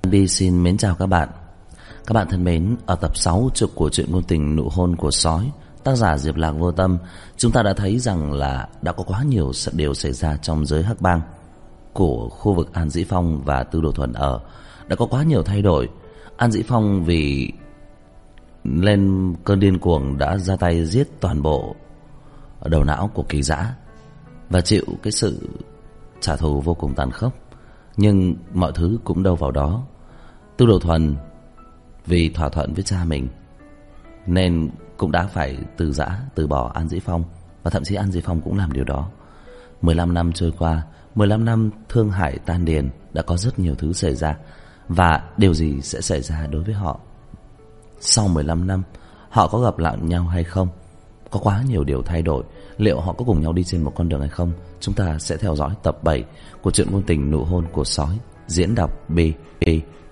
Đi xin mến chào các bạn. Các bạn thân mến, ở tập 6 của truyện ngôn tình Nụ hôn của sói, tác giả Diệp Lạc Vô Tâm, chúng ta đã thấy rằng là đã có quá nhiều điều xảy ra trong giới hắc bang của khu vực An Dĩ Phong và Tư Đồ Thuần ở. Đã có quá nhiều thay đổi. An Dĩ Phong vì lên cơn điên cuồng đã ra tay giết toàn bộ đầu não của Kỳ Dã và chịu cái sự trả thù vô cùng tàn khốc. Nhưng mọi thứ cũng đâu vào đó. Tư Đồ Thuần vì thỏa thuận với cha mình nên cũng đã phải từ bỏ An Dĩ Phong, và thậm chí An Dĩ Phong cũng làm điều đó. 15 năm trôi qua, 15 năm thương hải tan điền, đã có rất nhiều thứ xảy ra. Và điều gì sẽ xảy ra đối với họ sau 15 năm? Họ có gặp lại nhau hay không? Có quá nhiều điều thay đổi. Liệu họ có cùng nhau đi trên một con đường hay không? Chúng ta sẽ theo dõi tập 7 của truyện ngôn tình Nụ hôn của sói, diễn đọc B.E.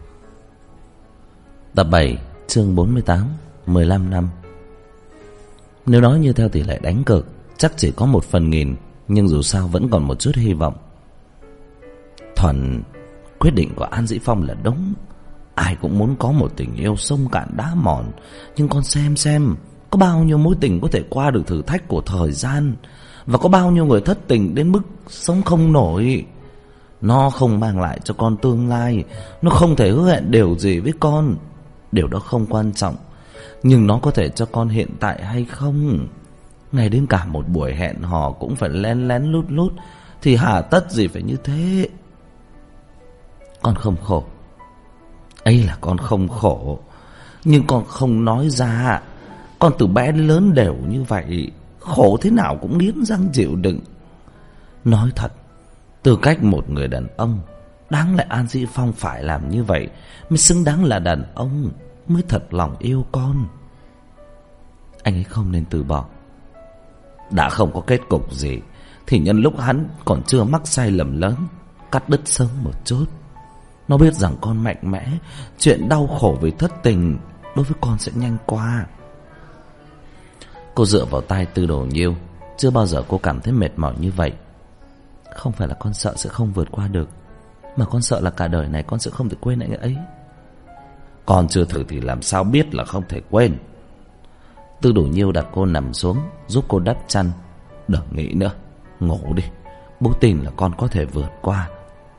Tập 7, chương 48, 15 năm. Nếu nói như theo tỷ lệ đánh cược, chắc chỉ có 1/1000, nhưng dù sao vẫn còn một chút hy vọng. Thuần, quyết định của An Dĩ Phong là đúng. Ai cũng muốn có một tình yêu sông cạn đá mòn, nhưng con xem có bao nhiêu mối tình có thể qua được thử thách của thời gian, và có bao nhiêu người thất tình đến mức sống không nổi. Nó không mang lại cho con tương lai, nó không thể hứa hẹn điều gì với con. Điều đó không quan trọng, nhưng nó có thể cho con hiện tại hay không? Ngay đến cả một buổi hẹn hò cũng phải lén lén lút lút, thì hà tất gì phải như thế? Con không khổ, ấy là con không khổ, nhưng con không nói ra. Con từ bé đến lớn đều như vậy, khổ thế nào cũng nghiến răng chịu đựng. Nói thật, tư cách một người đàn ông, đáng lẽ An Dĩ Phong phải làm như vậy mới xứng đáng là đàn ông, mới thật lòng yêu con. Anh ấy không nên từ bỏ. Đã không có kết cục gì thì nhân lúc hắn còn chưa mắc sai lầm lớn, cắt đứt sớm một chút. Nó biết rằng con mạnh mẽ, chuyện đau khổ vì thất tình đối với con sẽ nhanh qua. Cô dựa vào tai Tư Đồ Nhiêu. Chưa bao giờ cô cảm thấy mệt mỏi như vậy. Không phải là con sợ sẽ không vượt qua được, mà con sợ là cả đời này con sẽ không thể quên anh ấy. Con chưa thử thì làm sao biết là không thể quên. Tư Đồ Nhiêu đặt cô nằm xuống, giúp cô đắp chăn. Đừng nghĩ nữa, ngủ đi. Bố tin là con có thể vượt qua.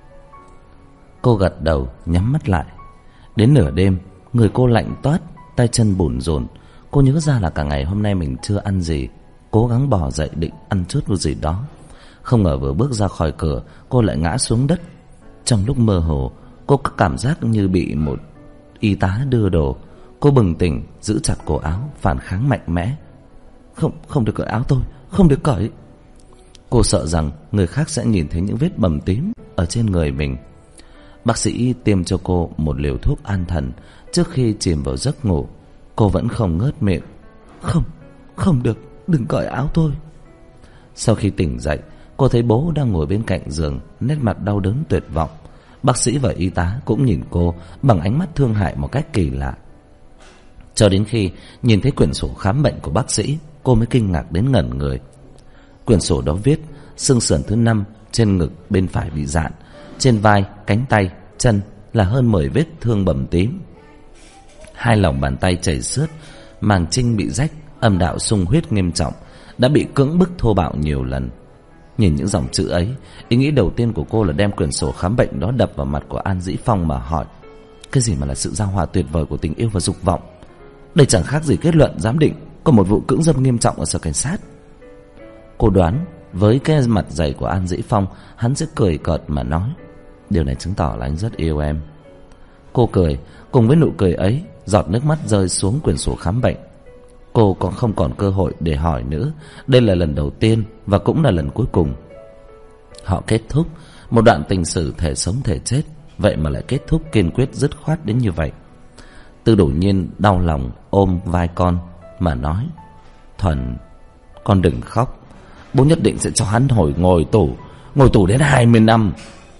Cô gật đầu, nhắm mắt lại. Đến nửa đêm, người cô lạnh toát, tay chân bủn rủn. Cô nhớ ra là cả ngày hôm nay mình chưa ăn gì. Cố gắng bò dậy định ăn chút gì đó. Không ngờ vừa bước ra khỏi cửa, cô lại ngã xuống đất. Trong lúc mơ hồ, cô có cảm giác như bị một y tá đưa đồ. Cô bừng tỉnh, giữ chặt cổ áo, phản kháng mạnh mẽ. Không được cởi áo tôi, không được cởi. Cô sợ rằng người khác sẽ nhìn thấy những vết bầm tím ở trên người mình. Bác sĩ tiêm cho cô một liều thuốc an thần. Trước khi chìm vào giấc ngủ, cô vẫn không ngớt miệng. Không được, đừng cởi áo tôi. Sau khi tỉnh dậy, cô thấy bố đang ngồi bên cạnh giường, nét mặt đau đớn tuyệt vọng. Bác sĩ và y tá cũng nhìn cô bằng ánh mắt thương hại một cách kỳ lạ. Cho đến khi nhìn thấy quyển sổ khám bệnh của bác sĩ, cô mới kinh ngạc đến ngẩn người. Quyển sổ đó viết xương sườn thứ 5 trên ngực bên phải bị rạn, trên vai, cánh tay, chân là hơn 10 vết thương bầm tím. 2 lòng bàn tay chảy xước, màng trinh bị rách, âm đạo sung huyết nghiêm trọng, đã bị cưỡng bức thô bạo nhiều lần. Nhìn những dòng chữ ấy, ý nghĩ đầu tiên của cô là đem quyển sổ khám bệnh đó đập vào mặt của An Dĩ Phong mà hỏi: cái gì mà là sự giao hòa tuyệt vời của tình yêu và dục vọng? Đây chẳng khác gì kết luận giám định có một vụ cưỡng dâm nghiêm trọng ở sở cảnh sát. Cô đoán với cái mặt dày của An Dĩ Phong, hắn sẽ cười cợt mà nói: điều này chứng tỏ là anh rất yêu em. Cô cười, cùng với nụ cười ấy, giọt nước mắt rơi xuống quyển sổ khám bệnh. Cô còn không còn cơ hội để hỏi nữa. Đây là lần đầu tiên và cũng là lần cuối cùng. Họ kết thúc một đoạn tình sử thể sống thể chết, vậy mà lại kết thúc kiên quyết dứt khoát đến như vậy. Tư Đồ Nhiên đau lòng ôm vai con mà nói: Thuần, con đừng khóc. Bố nhất định sẽ cho hắn ngồi tù đến 20 năm.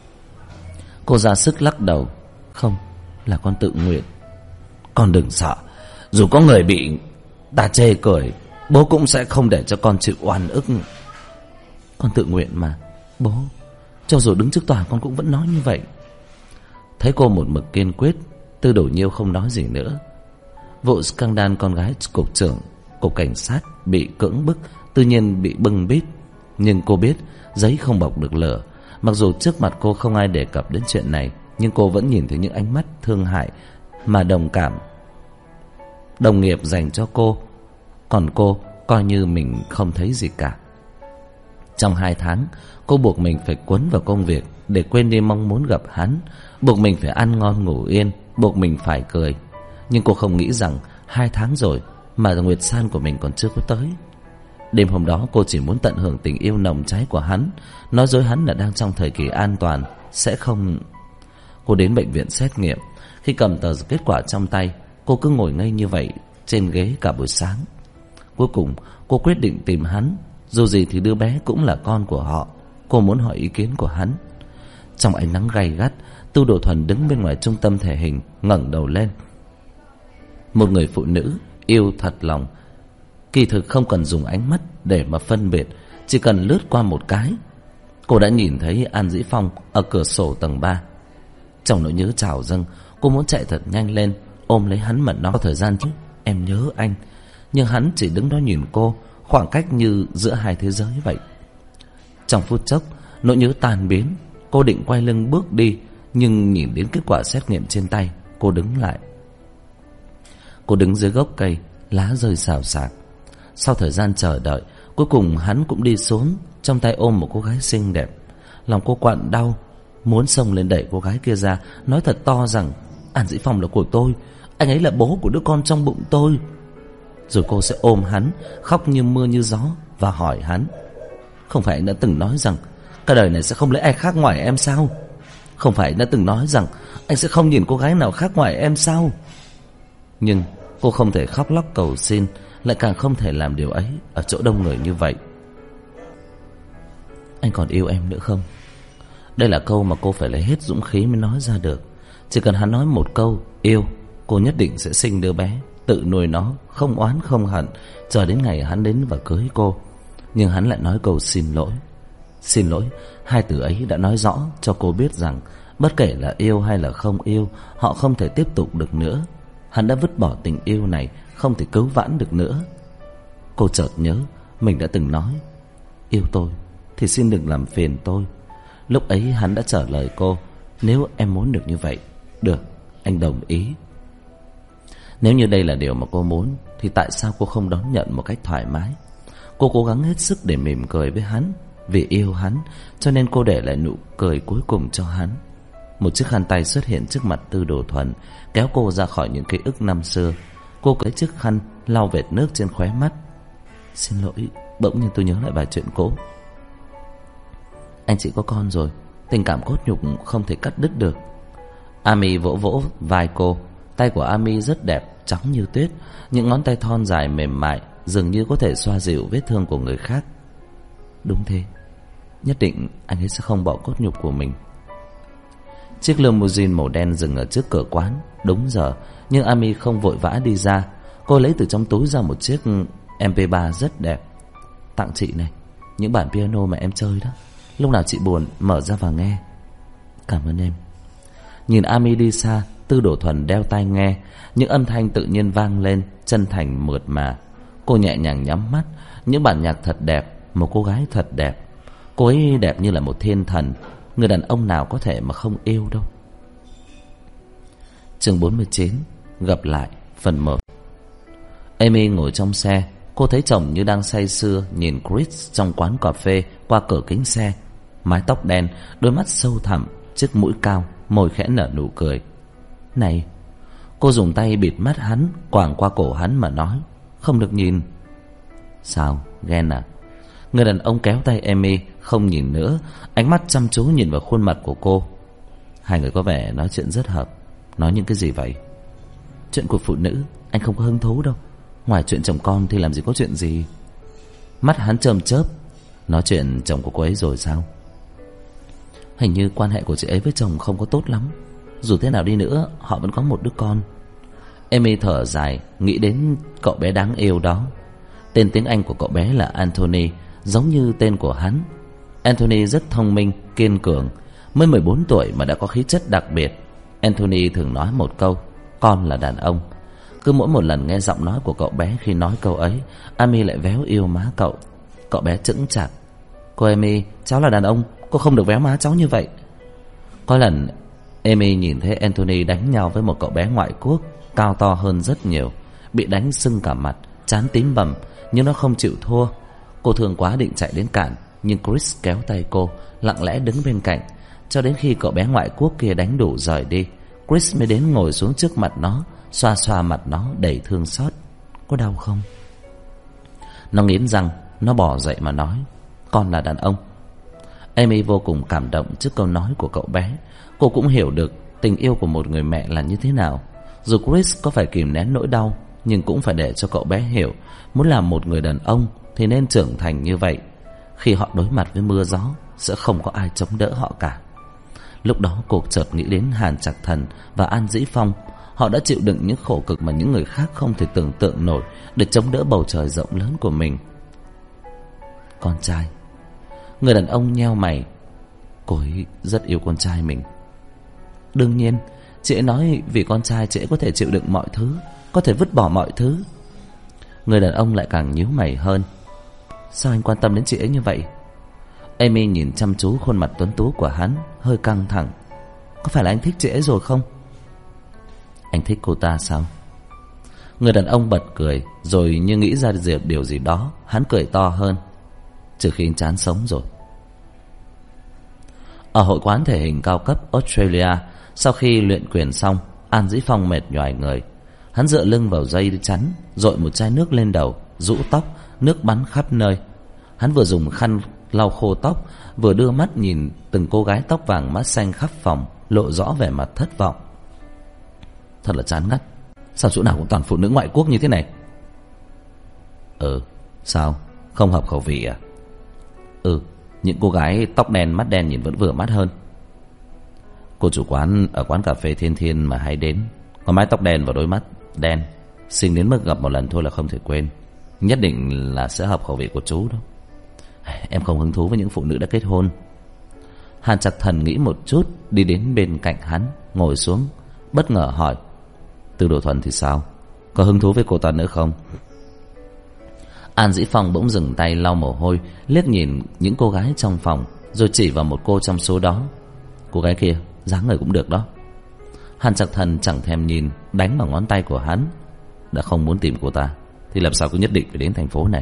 Cô ra sức lắc đầu: không, là con tự nguyện. Con đừng sợ, dù có người bị ta chê cười, bố cũng sẽ không để cho con chịu oan ức. Con tự nguyện mà, bố. Cho dù đứng trước tòa con cũng vẫn nói như vậy. Thấy cô một mực kiên quyết, Tư Đồ Nhiêu không nói gì nữa. Vụ scandal con gái cục trưởng cục cảnh sát bị cưỡng bức tự nhiên bị bưng bít. Nhưng cô biết giấy không bọc được lửa. Mặc dù trước mặt cô không ai đề cập đến chuyện này, nhưng cô vẫn nhìn thấy những ánh mắt thương hại mà đồng nghiệp dành cho cô. Còn cô coi như mình không thấy gì cả. Trong 2 tháng, cô buộc mình phải cuốn vào công việc để quên đi mong muốn gặp hắn, buộc mình phải ăn ngon ngủ yên, buộc mình phải cười. Nhưng cô không nghĩ rằng 2 tháng rồi mà nguyệt san của mình còn chưa có tới. Đêm hôm đó cô chỉ muốn tận hưởng tình yêu nồng cháy của hắn, nói dối hắn là đang trong thời kỳ an toàn, sẽ không... Cô đến bệnh viện xét nghiệm. Khi cầm tờ kết quả trong tay, cô cứ ngồi ngây như vậy trên ghế cả buổi sáng. Cuối cùng cô quyết định tìm hắn. Dù gì thì đứa bé cũng là con của họ. Cô muốn hỏi ý kiến của hắn. Trong ánh nắng gay gắt, Tư Đồ Thuần đứng bên ngoài trung tâm thể hình, ngẩng đầu lên. Một người phụ nữ yêu thật lòng kỳ thực không cần dùng ánh mắt để mà phân biệt, chỉ cần lướt qua một cái. Cô đã nhìn thấy An Dĩ Phong ở cửa sổ tầng 3. Trong nỗi nhớ trào dâng, cô muốn chạy thật nhanh lên ôm lấy hắn mà nói: "Có thời gian chứ, em nhớ anh." Nhưng hắn chỉ đứng đó nhìn cô, khoảng cách như giữa hai thế giới vậy. Trong phút chốc, nỗi nhớ tan biến. Cô định quay lưng bước đi, nhưng nhìn đến kết quả xét nghiệm trên tay, cô đứng lại. Cô đứng dưới gốc cây, lá rơi xào xạc. Sau thời gian chờ đợi, cuối cùng hắn cũng đi xuống, trong tay ôm một cô gái xinh đẹp. Lòng cô quặn đau, muốn xông lên đẩy cô gái kia ra, nói thật to rằng: "An Dĩ Phong là của tôi, anh ấy là bố của đứa con trong bụng tôi." Rồi cô sẽ ôm hắn, khóc như mưa như gió và hỏi hắn: "Không phải anh đã từng nói rằng cả đời này sẽ không lấy ai khác ngoài em sao? Không phải anh đã từng nói rằng anh sẽ không nhìn cô gái nào khác ngoài em sao?" Nhưng cô không thể khóc lóc cầu xin, lại càng không thể làm điều ấy ở chỗ đông người như vậy. "Anh còn yêu em nữa không?" Đây là câu mà cô phải lấy hết dũng khí mới nói ra được. Chỉ cần hắn nói một câu yêu, cô nhất định sẽ sinh đứa bé, tự nuôi nó, không oán không hận, chờ đến ngày hắn đến và cưới cô. Nhưng hắn lại nói câu xin lỗi. Xin lỗi, hai từ ấy đã nói rõ cho cô biết rằng bất kể là yêu hay là không yêu, họ không thể tiếp tục được nữa. Hắn đã vứt bỏ tình yêu này, không thể cứu vãn được nữa. Cô chợt nhớ mình đã từng nói: "Yêu tôi thì xin đừng làm phiền tôi." Lúc ấy hắn đã trả lời cô: "Nếu em muốn được như vậy, được, anh đồng ý." Nếu như đây là điều mà cô muốn, thì tại sao cô không đón nhận một cách thoải mái? Cô cố gắng hết sức để mỉm cười với hắn. Vì yêu hắn, cho nên cô để lại nụ cười cuối cùng cho hắn. Một chiếc khăn tay xuất hiện trước mặt Tư Đồ Thuần, kéo cô ra khỏi những ký ức năm xưa. Cô lấy chiếc khăn lau vệt nước trên khóe mắt. "Xin lỗi, bỗng nhiên tôi nhớ lại vài chuyện cũ. Anh chị có con rồi, tình cảm cốt nhục không thể cắt đứt được." Ami vỗ vỗ vai cô. Tay của Ami rất đẹp, trắng như tuyết. Những ngón tay thon dài mềm mại, dường như có thể xoa dịu vết thương của người khác. "Đúng thế, nhất định anh ấy sẽ không bỏ cốt nhục của mình." Chiếc limousine màu đen dừng ở trước cửa quán. Đúng giờ, nhưng Ami không vội vã đi ra. Cô lấy từ trong túi ra một chiếc MP3 rất đẹp. "Tặng chị này, những bản piano mà em chơi đó. Lúc nào chị buồn mở ra và nghe." "Cảm ơn em." Nhìn Ami đi xa, Tư Đồ Thuần đeo tai nghe. Những âm thanh tự nhiên vang lên, chân thành mượt mà. Cô nhẹ nhàng nhắm mắt. Những bản nhạc thật đẹp, một cô gái thật đẹp. Cô ấy đẹp như là một thiên thần. Người đàn ông nào có thể mà không yêu đâu. Chương 49, gặp lại phần 1. Amy ngồi trong xe. Cô thấy chồng như đang say sưa nhìn Chris trong quán cà phê qua cửa kính xe. Mái tóc đen, đôi mắt sâu thẳm, chiếc mũi cao, môi khẽ nở nụ cười. "Này." Cô dùng tay bịt mắt hắn, quàng qua cổ hắn mà nói: "Không được nhìn." "Sao, ghen à?" Người đàn ông kéo tay Amy, không nhìn nữa, ánh mắt chăm chú nhìn vào khuôn mặt của cô. "Hai người có vẻ nói chuyện rất hợp. Nói những cái gì vậy?" "Chuyện của phụ nữ, anh không có hứng thú đâu. Ngoài chuyện chồng con thì làm gì có chuyện gì." Mắt hắn chớp chớp. "Nói chuyện chồng của cô ấy rồi sao?" "Hình như quan hệ của chị ấy với chồng không có tốt lắm. Dù thế nào đi nữa, họ vẫn có một đứa con." Amy thở dài, nghĩ đến cậu bé đáng yêu đó. Tên tiếng Anh của cậu bé là Anthony, giống như tên của hắn. Anthony rất thông minh, kiên cường. Mới 14 tuổi mà đã có khí chất đặc biệt. Anthony thường nói một câu: con là đàn ông. Cứ mỗi một lần nghe giọng nói của cậu bé khi nói câu ấy, Amy lại véo yêu má cậu. Cậu bé chững chạc: cô Amy, cháu là đàn ông, cô không được véo má cháu như vậy. Có lần Amy nhìn thấy Anthony đánh nhau với một cậu bé ngoại quốc cao to hơn rất nhiều, bị đánh sưng cả mặt, trán tím bầm, nhưng nó không chịu thua. Cô thương quá định chạy đến cản, nhưng Chris kéo tay cô, lặng lẽ đứng bên cạnh, cho đến khi cậu bé ngoại quốc kia đánh đủ rời đi, Chris mới đến ngồi xuống trước mặt nó, xoa xoa mặt nó đầy thương xót. Có đau không? Nó nghiến răng, nó bò dậy mà nói: con là đàn ông. Amy vô cùng cảm động trước câu nói của cậu bé. Cô cũng hiểu được tình yêu của một người mẹ là như thế nào. Dù Chris có phải kìm nén nỗi đau, nhưng cũng phải để cho cậu bé hiểu, muốn làm một người đàn ông thì nên trưởng thành như vậy. Khi họ đối mặt với mưa gió, sẽ không có ai chống đỡ họ cả. Lúc đó cô chợt nghĩ đến Hàn Trạc Thần và An Dĩ Phong. Họ đã chịu đựng những khổ cực mà những người khác không thể tưởng tượng nổi để chống đỡ bầu trời rộng lớn của mình. Con trai. Người đàn ông nheo mày. Cô ấy rất yêu con trai mình. Đương nhiên, chị ấy nói vì con trai chị ấy có thể chịu đựng mọi thứ, có thể vứt bỏ mọi thứ. Người đàn ông lại càng nhíu mày hơn. Sao anh quan tâm đến chị ấy như vậy? Amy nhìn chăm chú khuôn mặt tuấn tú của hắn, hơi căng thẳng. Có phải là anh thích chị ấy rồi không? Anh thích cô ta sao? Người đàn ông bật cười, rồi như nghĩ ra điều gì đó, hắn cười to hơn. Trừ khi anh chán sống rồi. Ở hội quán thể hình cao cấp Australia, sau khi luyện quyền xong, An Dĩ Phong mệt nhoài người. Hắn dựa lưng vào dây chắn, dội một chai nước lên đầu, rũ tóc, nước bắn khắp nơi. Hắn vừa dùng khăn lau khô tóc, vừa đưa mắt nhìn từng cô gái tóc vàng mắt xanh khắp phòng, lộ rõ vẻ mặt thất vọng. Thật là chán ngắt. Sao chỗ nào cũng toàn phụ nữ ngoại quốc như thế này? Sao? Không hợp khẩu vị à? Những cô gái tóc đen mắt đen nhìn vẫn vừa mắt hơn. Cô chủ quán ở quán cà phê Thiên Thiên mà hay đến, có mái tóc đen và đôi mắt đen, xinh đến mức gặp một lần thôi là không thể quên. Nhất định là sẽ hợp khẩu vị của chú đó. Em không hứng thú với những phụ nữ đã kết hôn. Hàn Trạc Thần nghĩ một chút, đi đến bên cạnh hắn, ngồi xuống, bất ngờ hỏi: Từ Đồ Thuần thì sao? Có hứng thú với cô ta nữa không? An Dĩ Phong bỗng dừng tay lau mồ hôi, liếc nhìn những cô gái trong phòng, rồi chỉ vào một cô trong số đó. Cô gái kia dáng người cũng được đó. Hàn Trạc Thần chẳng thèm nhìn, đánh vào ngón tay của hắn. Đã không muốn tìm cô ta thì làm sao cứ nhất định phải đến thành phố này?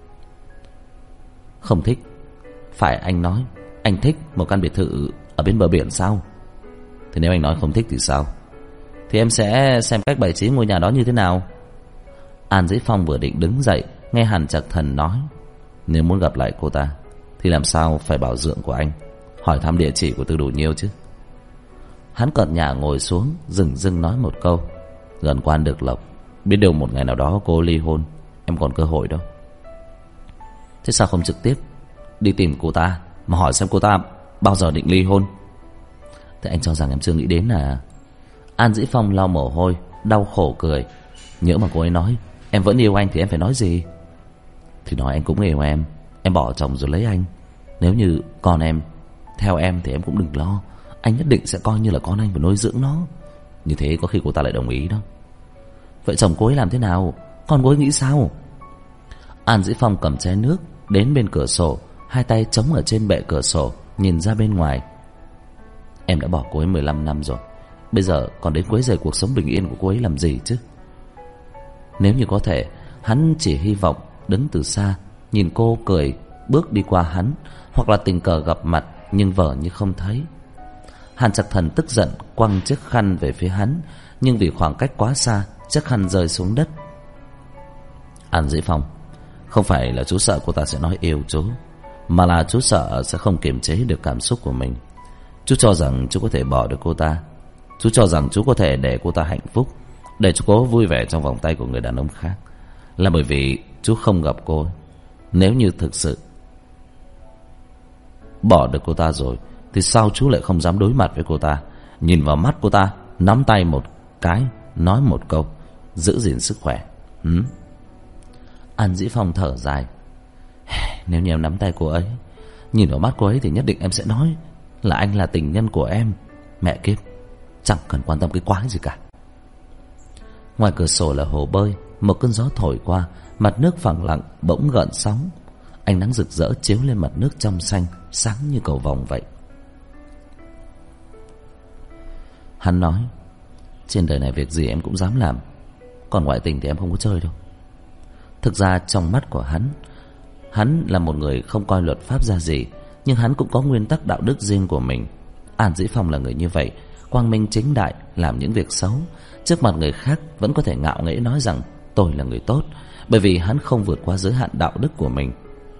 Không thích. Phải anh nói anh thích một căn biệt thự ở bên bờ biển sao? Thì nếu anh nói không thích thì sao? Thì em sẽ xem cách bày trí ngôi nhà đó như thế nào. An Dĩ Phong vừa định đứng dậy, nghe Hàn Trạc Thần nói: Nếu muốn gặp lại cô ta thì làm sao phải bảo dưỡng của anh, hỏi thăm địa chỉ của Từ Đủ Nhiêu chứ. Hắn cợt nhả ngồi xuống, dừng dưng nói một câu: Gần quan được lộc, biết đâu một ngày nào đó cô ly hôn, em còn cơ hội đâu. Thế sao không trực tiếp đi tìm cô ta mà hỏi xem cô ta bao giờ định ly hôn? Thế anh cho rằng em chưa nghĩ đến à? An Dĩ Phong lau mồ hôi, đau khổ cười. Nhỡ mà cô ấy nói em vẫn yêu anh thì em phải nói gì? Thì nói anh cũng yêu em bỏ chồng rồi lấy anh. Nếu như con em theo em thì em cũng đừng lo, anh nhất định sẽ coi như là con anh và nuôi dưỡng nó. Như thế có khi cô ta lại đồng ý đó. Vậy chồng cô ấy làm thế nào? Con cô ấy nghĩ sao? An Dĩ Phong cầm chai nước đến bên cửa sổ, hai tay chống ở trên bệ cửa sổ, nhìn ra bên ngoài. Em đã bỏ cô ấy 15 năm rồi, bây giờ còn đến quấy rầy cuộc sống bình yên của cô ấy làm gì chứ? Nếu như có thể, hắn chỉ hy vọng đứng từ xa, nhìn cô cười bước đi qua hắn, hoặc là tình cờ gặp mặt nhưng vờ như không thấy. Hàn Trạc Thần tức giận quăng chiếc khăn về phía hắn, nhưng vì khoảng cách quá xa, chiếc khăn rơi xuống đất. An Dĩ Phong, không phải là chú sợ cô ta sẽ nói yêu chú, mà là chú sợ sẽ không kiềm chế được cảm xúc của mình. Chú cho rằng chú có thể bỏ được cô ta. Chú cho rằng chú có thể để cô ta hạnh phúc, để chú cô vui vẻ trong vòng tay của người đàn ông khác, là bởi vì chú không gặp cô. Nếu như thực sự bỏ được cô ta rồi thì sao chú lại không dám đối mặt với cô ta, nhìn vào mắt cô ta, nắm tay một cái, nói một câu: giữ gìn sức khỏe. An Dĩ Phong thở dài. Nếu như em nắm tay cô ấy, nhìn vào mắt cô ấy thì nhất định em sẽ nói là anh là tình nhân của em. Mẹ kiếp, chẳng cần quan tâm cái quái gì cả. Ngoài cửa sổ là hồ bơi, một cơn gió thổi qua, mặt nước phẳng lặng bỗng gợn sóng. Ánh nắng rực rỡ chiếu lên mặt nước trong xanh, sáng như cầu vồng vậy. Hắn nói, trên đời này việc gì em cũng dám làm, còn ngoại tình thì em không có chơi đâu. Thực ra trong mắt của hắn là một người không coi luật pháp ra gì, nhưng hắn cũng có nguyên tắc đạo đức riêng của mình. An Dĩ Phong là người như vậy, quang minh chính đại làm những việc xấu, trước mặt người khác vẫn có thể ngạo nghễ nói rằng tôi là người tốt, bởi vì hắn không vượt qua giới hạn đạo đức của mình.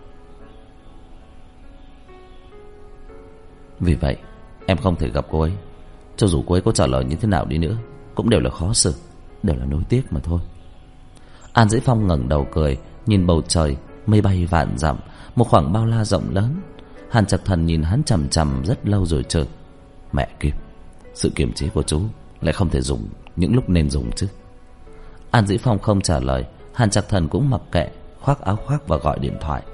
Vì vậy em không thể gặp cô ấy. Cho dù cô ấy có trả lời như thế nào đi nữa cũng đều là khó xử, đều là nối tiếc mà thôi. An Dĩ Phong ngẩng đầu cười, nhìn bầu trời, mây bay vạn dặm, một khoảng bao la rộng lớn. Hàn Trạc Thần nhìn hắn chằm chằm rất lâu rồi chợt, mẹ kiếp, sự kiềm chế của chú lại không thể dùng những lúc nên dùng chứ. An Dĩ Phong không trả lời, Hàn Trạc Thần cũng mặc kệ, khoác áo khoác và gọi điện thoại.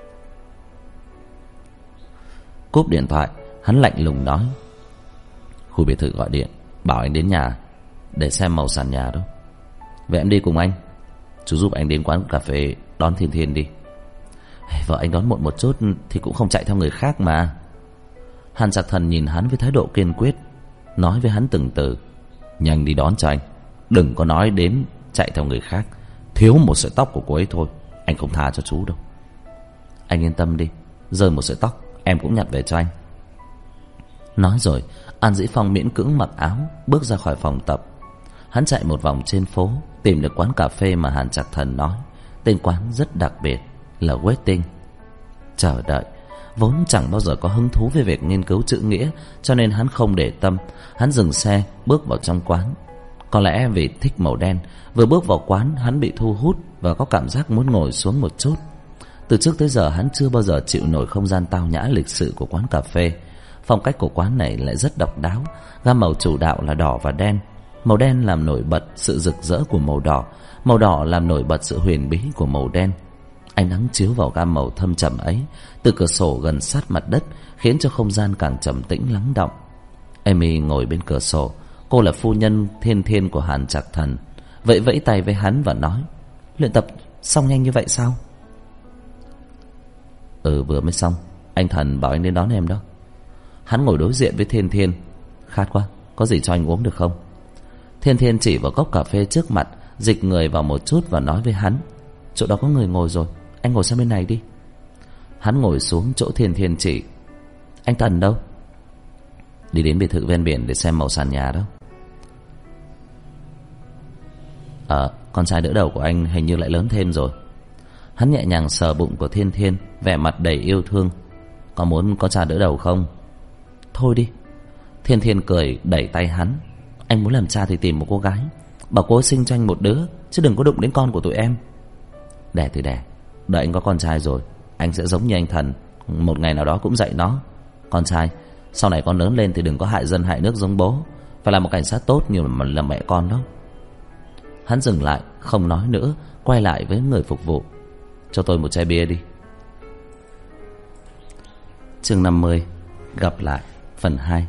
Cúp điện thoại, hắn lạnh lùng nói, khu biệt thự gọi điện bảo anh đến nhà để xem màu sàn nhà đó. Vậy em đi cùng anh, chú giúp anh đến quán cà phê đón Thiên Thiên đi. Vợ anh đón muộn một chút thì cũng không chạy theo người khác mà. Hàn Trạc Thần nhìn hắn với thái độ kiên quyết, nói với hắn từng từ, nhanh đi đón cho anh, đừng có nói đến chạy theo người khác. Thiếu một sợi tóc của cô ấy thôi, anh không tha cho chú đâu. Anh yên tâm đi, rơi một sợi tóc em cũng nhặt về cho anh. Nói rồi An Dĩ Phong miễn cưỡng mặc áo, bước ra khỏi phòng tập. Hắn chạy một vòng trên phố, tìm được quán cà phê mà Hàn Trạc Thần nói. Tên quán rất đặc biệt là Waiting, chờ đợi. Vốn chẳng bao giờ có hứng thú với việc nghiên cứu chữ nghĩa, cho nên hắn không để tâm. Hắn dừng xe bước vào trong quán. Có lẽ vì thích màu đen, vừa bước vào quán hắn bị thu hút và có cảm giác muốn ngồi xuống một chút. Từ trước tới giờ hắn chưa bao giờ chịu nổi không gian tao nhã lịch sự của quán cà phê. Phong cách của quán này lại rất độc đáo, gam màu chủ đạo là đỏ và đen. Màu đen làm nổi bật sự rực rỡ của màu đỏ làm nổi bật sự huyền bí của màu đen. Ánh nắng chiếu vào gam màu thâm trầm ấy từ cửa sổ gần sát mặt đất, khiến cho không gian càng trầm tĩnh lắng đọng. Amy ngồi bên cửa sổ, cô là phu nhân Thiên Thiên của Hàn Trạc Thần, vẫy vẫy tay với hắn và nói, luyện tập xong nhanh như vậy sao? Vừa mới xong, anh Thần bảo anh đến đón em đó. Hắn ngồi đối diện với Thiên Thiên, khát quá, có gì cho anh uống được không? Thiên Thiên chỉ vào cốc cà phê trước mặt, dịch người vào một chút và nói với hắn, chỗ đó có người ngồi rồi, anh ngồi sang bên này đi. Hắn ngồi xuống chỗ Thiên Thiên chỉ. Anh Thần đâu? Đi đến biệt thự ven biển để xem màu sàn nhà đó. Con trai đỡ đầu của anh hình như lại lớn thêm rồi. Hắn nhẹ nhàng sờ bụng của Thiên Thiên, vẻ mặt đầy yêu thương. Có muốn có cha đỡ đầu không? Thôi đi. Thiên Thiên cười đẩy tay hắn. Anh muốn làm cha thì tìm một cô gái, bảo cô sinh cho anh một đứa, chứ đừng có đụng đến con của tụi em. Đẻ thì đẻ, đợi anh có con trai rồi anh sẽ giống như anh Thần, một ngày nào đó cũng dạy nó. Con trai, sau này con lớn lên thì đừng có hại dân hại nước giống bố, phải là một cảnh sát tốt như là mẹ con đó. Hắn dừng lại không nói nữa, quay lại với người phục vụ, cho tôi một chai bia đi. Chương 50, gặp lại phần 2.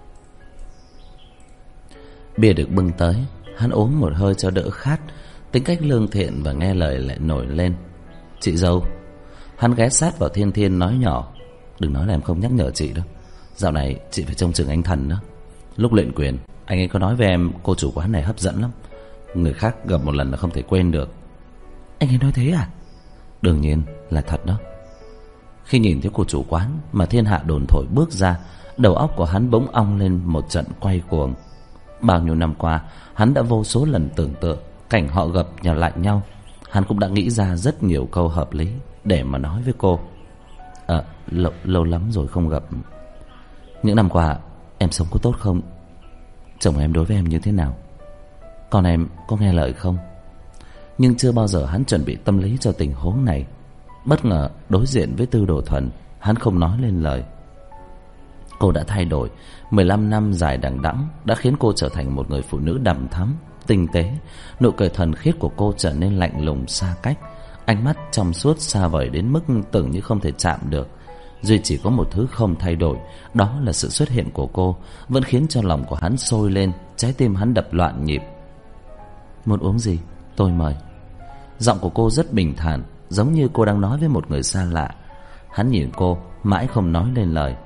Bia được bưng tới, hắn uống một hơi cho đỡ khát. Tính cách lương thiện và nghe lời lại nổi lên. Chị dâu. Hắn ghé sát vào Thiên Thiên nói nhỏ, đừng nói là em không nhắc nhở chị đó, dạo này chị phải trông chừng anh Thần đó. Lúc luyện quyền anh ấy có nói với em cô chủ quán này hấp dẫn lắm, người khác gặp một lần là không thể quên được. Anh ấy nói thế à? Đương nhiên là thật đó. Khi nhìn thấy cô chủ quán mà thiên hạ đồn thổi bước ra, đầu óc của hắn bỗng ong lên một trận quay cuồng. Bao nhiêu năm qua hắn đã vô số lần tưởng tượng cảnh họ gặp nhà lại nhau. Hắn cũng đã nghĩ ra rất nhiều câu hợp lý để mà nói với cô. Lâu lắm rồi không gặp. Những năm qua em sống có tốt không? Chồng em đối với em như thế nào? Con em có nghe lời không? Nhưng chưa bao giờ hắn chuẩn bị tâm lý cho tình huống này. Bất ngờ đối diện với Tư Đồ Thuần, hắn không nói lên lời. Cô đã thay đổi. 15 năm dài đằng đẵng đã khiến cô trở thành một người phụ nữ đằm thắm, tinh tế. Nụ cười thuần khiết của cô trở nên lạnh lùng xa cách, ánh mắt trong suốt xa vời đến mức tưởng như không thể chạm được. duy chỉ có một thứ không thay đổi, đó là sự xuất hiện của cô vẫn khiến cho lòng của hắn sôi lên, trái tim hắn đập loạn nhịp. Muốn uống gì? Tôi mời. Giọng của cô rất bình thản, giống như cô đang nói với một người xa lạ. Hắn nhìn cô, mãi không nói lên lời.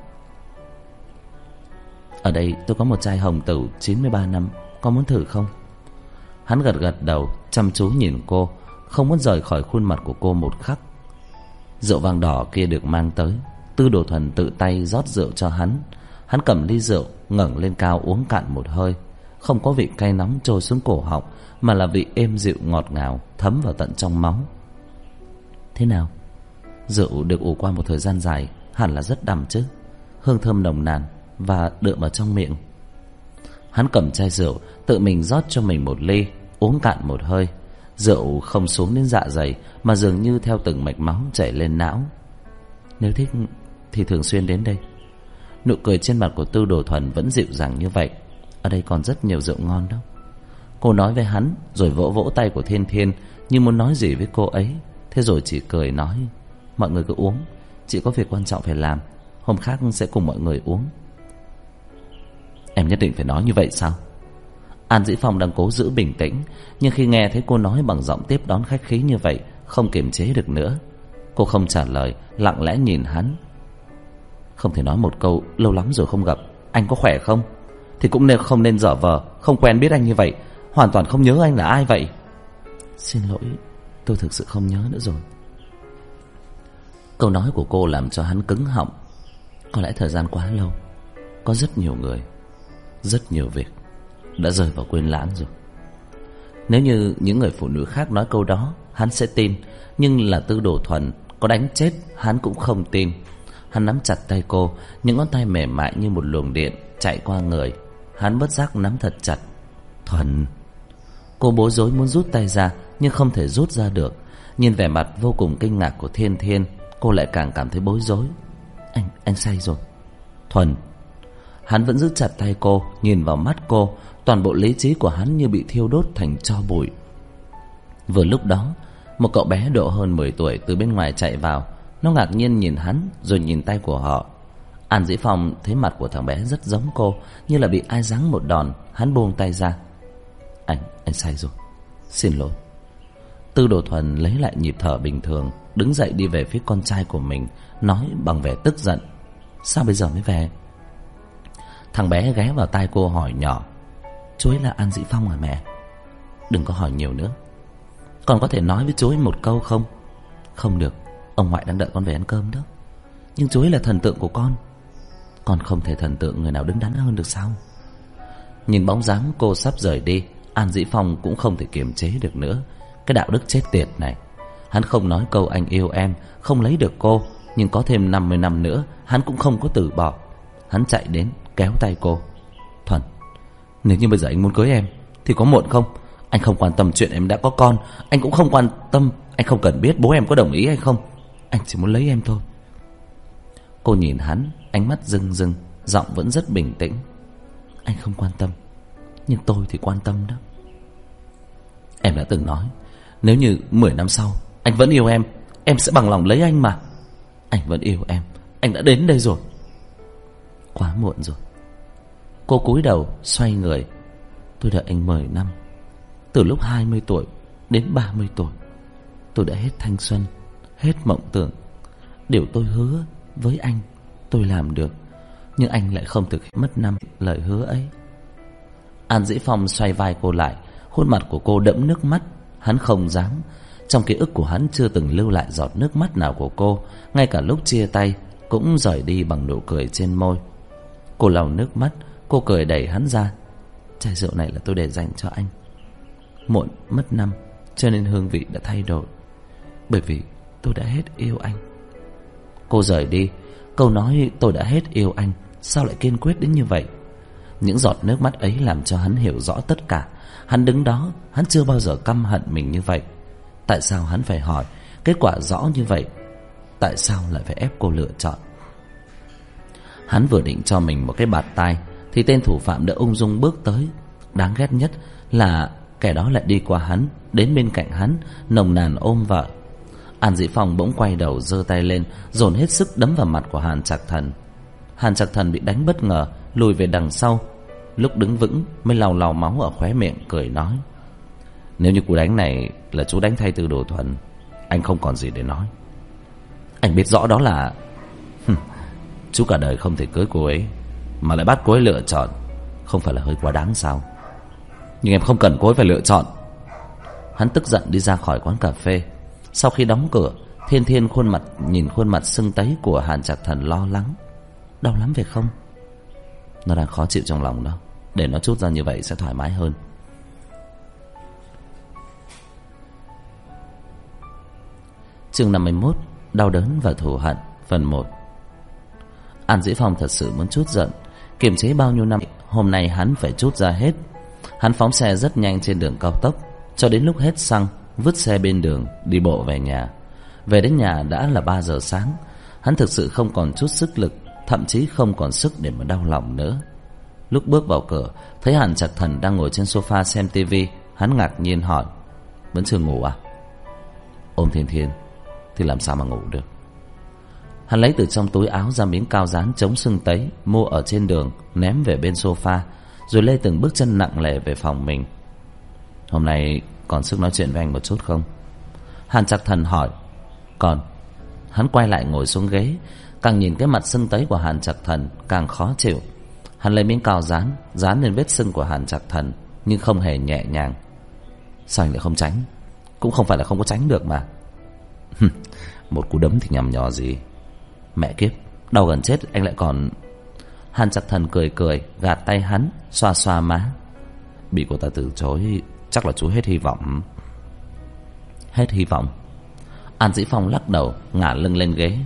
Ở đây tôi có một chai hồng tửu 93 năm, có muốn thử không? Hắn gật gật đầu, chăm chú nhìn cô, không muốn rời khỏi khuôn mặt của cô một khắc. Rượu vang đỏ kia được mang tới, Tư Đồ Thuần tự tay rót rượu cho hắn. Hắn cầm ly rượu, ngẩng lên cao uống cạn một hơi. Không có vị cay nóng trôi xuống cổ họng, mà là vị êm dịu ngọt ngào thấm vào tận trong máu. Thế nào? Rượu được ủ qua một thời gian dài, hẳn là rất đậm chứ? Hương thơm nồng nàn và đượm vào trong miệng. Hắn cầm chai rượu, tự mình rót cho mình một ly, uống cạn một hơi. Rượu không xuống đến dạ dày, mà dường như theo từng mạch máu chảy lên não. Nếu thích thì thường xuyên đến đây. Nụ cười trên mặt của Tư Đồ Thuần vẫn dịu dàng như vậy. Ở đây còn rất nhiều rượu ngon đâu. Cô nói với hắn, rồi vỗ vỗ tay của Thiên Thiên, như muốn nói gì với cô ấy. Thế rồi chỉ cười nói, mọi người cứ uống, chị có việc quan trọng phải làm, hôm khác sẽ cùng mọi người uống. Em nhất định phải nói như vậy sao? An Dĩ Phong đang cố giữ bình tĩnh, nhưng khi nghe thấy cô nói bằng giọng tiếp đón khách khí như vậy, không kiềm chế được nữa. Cô không trả lời, lặng lẽ nhìn hắn. Không thể nói một câu lâu lắm rồi không gặp, anh có khỏe không? Thì cũng không nên dở vờ, không quen biết anh như vậy, hoàn toàn không nhớ anh là ai vậy. Xin lỗi, tôi thực sự không nhớ nữa rồi. Câu nói của cô làm cho hắn cứng họng. Có lẽ thời gian quá lâu, có rất nhiều người, rất nhiều việc đã rơi vào quên lãng rồi. Nếu như những người phụ nữ khác nói câu đó, hắn sẽ tin. Nhưng là Tư Đồ Thuần, có đánh chết hắn cũng không tin. Hắn nắm chặt tay cô, những ngón tay mềm mại như một luồng điện chạy qua người. Hắn bất giác nắm thật chặt. Thuần. Cô bối rối muốn rút tay ra, nhưng không thể rút ra được. Nhìn vẻ mặt vô cùng kinh ngạc của Thiên Thiên, cô lại càng cảm thấy bối rối. Anh say rồi. Thuần. Hắn vẫn giữ chặt tay cô, nhìn vào mắt cô. Toàn bộ lý trí của hắn như bị thiêu đốt thành tro bụi. Vừa lúc đó, một cậu bé độ hơn 10 tuổi từ bên ngoài chạy vào. Nó ngạc nhiên nhìn hắn, rồi nhìn tay của họ. An Dĩ Phong thấy mặt của thằng bé rất giống cô, như là bị ai giáng một đòn. Hắn buông tay ra. Anh say rồi, xin lỗi. Tư Đồ Thuần lấy lại nhịp thở bình thường, đứng dậy đi về phía con trai của mình, nói bằng vẻ tức giận. Sao bây giờ mới về? Thằng bé ghé vào tai cô hỏi nhỏ. Chú ấy là An Dĩ Phong hả mẹ? Đừng có hỏi nhiều nữa. Còn có thể nói với chú ấy một câu không? Không được, ông ngoại đang đợi con về ăn cơm đó. Nhưng chú ấy là thần tượng của con không thể thần tượng người nào đứng đắn hơn được sao? Nhìn bóng dáng cô sắp rời đi, An Dĩ Phong cũng không thể kiềm chế được nữa. Cái đạo đức chết tiệt này. Hắn không nói câu anh yêu em, không lấy được cô, nhưng có thêm 50 năm nữa hắn cũng không có từ bỏ. Hắn chạy đến kéo tay cô. Thuần, nếu như bây giờ anh muốn cưới em thì có muộn không? Anh không quan tâm chuyện em đã có con, anh cũng không quan tâm, anh không cần biết bố em có đồng ý hay không. Anh chỉ muốn lấy em thôi. Cô nhìn hắn, ánh mắt rưng rưng, giọng vẫn rất bình tĩnh. Anh không quan tâm, nhưng tôi thì quan tâm đó. Em đã từng nói, nếu như 10 năm sau anh vẫn yêu em sẽ bằng lòng lấy anh mà. Anh vẫn yêu em, anh đã đến đây rồi. Quá muộn rồi. Cô cúi đầu xoay người. Tôi đợi anh 10 năm, từ lúc 20 tuổi đến 30 tuổi. Tôi đã hết thanh xuân, hết mộng tưởng. Điều tôi hứa với anh tôi làm được, nhưng anh lại không thực hiện mất 5 lời hứa ấy. An Dĩ Phong xoay vai cô lại, khuôn mặt của cô đẫm nước mắt. Hắn không dám. Trong ký ức của hắn chưa từng lưu lại giọt nước mắt nào của cô. Ngay cả lúc chia tay cũng rời đi bằng nụ cười trên môi. Cô lau nước mắt, cô cười đẩy hắn ra. Chai rượu này là tôi để dành cho anh. Muộn mất năm, cho nên hương vị đã thay đổi. Bởi vì tôi đã hết yêu anh. Cô rời đi. Câu nói tôi đã hết yêu anh sao lại kiên quyết đến như vậy? Những giọt nước mắt ấy làm cho hắn hiểu rõ tất cả. Hắn đứng đó, hắn chưa bao giờ căm hận mình như vậy. Tại sao hắn phải hỏi? Kết quả rõ như vậy, tại sao lại phải ép cô lựa chọn? Hắn vừa định cho mình một cái bạt tai thì tên thủ phạm đã ung dung bước tới. Đáng ghét nhất là kẻ đó lại đi qua hắn, đến bên cạnh hắn, nồng nàn ôm vợ. An Dĩ Phong bỗng quay đầu giơ tay lên, dồn hết sức đấm vào mặt của Hàn Trạc Thần. Hàn Trạc Thần bị đánh bất ngờ, lùi về đằng sau. Lúc đứng vững mới lau lau máu ở khóe miệng, cười nói: nếu như cú đánh này là chú đánh thay Tư Đồ Thuần, anh không còn gì để nói. Anh biết rõ đó là chú cả đời không thể cưới cô ấy, mà lại bắt cô ấy lựa chọn, không phải là hơi quá đáng sao? Nhưng em không cần cô ấy phải lựa chọn. Hắn tức giận đi ra khỏi quán cà phê. Sau khi đóng cửa, Thiên Thiên nhìn khuôn mặt sưng tấy của Hàn Trạc Thần lo lắng. Đau lắm phải không? Nó đang khó chịu trong lòng đó, để nó trút ra như vậy sẽ thoải mái hơn. Chương 51: Đau đớn và thù hận, phần 1. An Dĩ Phong thật sự muốn trút giận, kiềm chế bao nhiêu năm, hôm nay hắn phải trút ra hết. Hắn phóng xe rất nhanh trên đường cao tốc, cho đến lúc hết xăng, vứt xe bên đường, đi bộ về nhà. Về đến nhà đã là 3 giờ sáng. Hắn thực sự không còn chút sức lực, thậm chí không còn sức để mà đau lòng nữa. Lúc bước vào cửa, thấy Hàn Trạc Thần đang ngồi trên sofa xem tivi. Hắn ngạc nhiên hỏi: vẫn chưa ngủ à? Ôm Thiên Thiên thì làm sao mà ngủ được. Hắn lấy từ trong túi áo ra miếng cao dán chống sưng tấy mua ở trên đường, ném về bên sofa, rồi lê từng bước chân nặng nề về phòng mình. Hôm nay còn sức nói chuyện với anh một chút không? Hàn Trạc Thần hỏi. Còn. Hắn quay lại ngồi xuống ghế. Càng nhìn cái mặt sưng tấy của Hàn Trạc Thần càng khó chịu. Hắn lấy miếng cao dán dán lên vết sưng của Hàn Trạc Thần, nhưng không hề nhẹ nhàng. Sao anh lại không tránh? Cũng không phải là không có tránh được mà. Một cú đấm thì nhằm nhò gì. Mẹ kiếp, đau gần chết anh lại còn... Hàn Trạc Thần cười cười, gạt tay hắn, xoa xoa má. Bị cô ta từ chối, chắc là chú hết hy vọng. Hết hy vọng? An Dĩ Phong lắc đầu, ngả lưng lên ghế.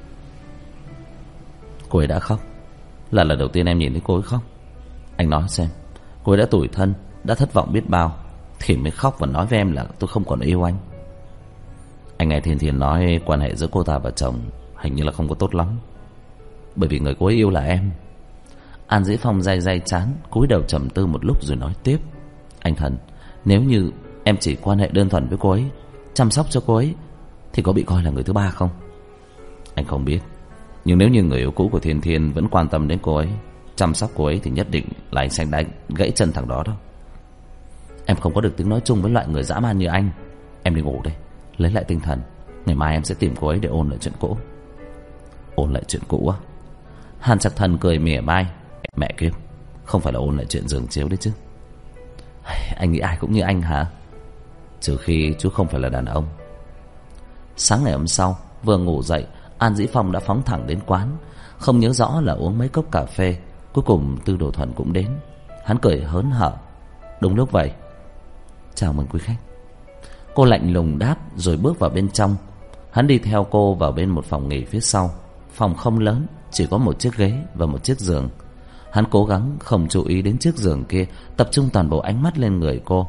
Cô ấy đã khóc. Là lần đầu tiên em nhìn thấy cô ấy khóc. Anh nói xem, cô ấy đã tủi thân, đã thất vọng biết bao, thì mới khóc và nói với em là tôi không còn yêu anh. Anh nghe Thiên Thiên nói quan hệ giữa cô ta và chồng hình như là không có tốt lắm, bởi vì người cô ấy yêu là em. An Dĩ Phong day day chán, cúi đầu trầm tư một lúc rồi nói tiếp. Anh Thần, nếu như em chỉ quan hệ đơn thuần với cô ấy, chăm sóc cho cô ấy, thì có bị coi là người thứ ba không? Anh không biết, nhưng nếu như người yêu cũ của Thiên Thiên vẫn quan tâm đến cô ấy, chăm sóc cô ấy, thì nhất định là anh sẽ đánh gãy chân thằng đó đó. Em không có được tiếng nói chung với loại người dã man như anh. Em đi ngủ đây, lấy lại tinh thần. Ngày mai em sẽ tìm cô ấy để ôn lại chuyện cũ. Ôn lại chuyện cũ á? Hàn Trạc Thần cười mỉa mai. Mẹ kiếp, không phải là ôn lại chuyện giường chiếu đấy chứ. Anh nghĩ ai cũng như anh hả? Trừ khi chú không phải là đàn ông. Sáng ngày hôm sau, vừa ngủ dậy, An Dĩ Phong đã phóng thẳng đến quán. Không nhớ rõ là uống mấy cốc cà phê. Cuối cùng Tư Đồ Thuần cũng đến. Hắn cười hớn hở. Đúng lúc vậy. Chào mừng quý khách. Cô lạnh lùng đáp rồi bước vào bên trong. Hắn đi theo cô vào bên một phòng nghỉ phía sau. Phòng không lớn, chỉ có một chiếc ghế và một chiếc giường. Hắn cố gắng không chú ý đến chiếc giường kia, tập trung toàn bộ ánh mắt lên người cô.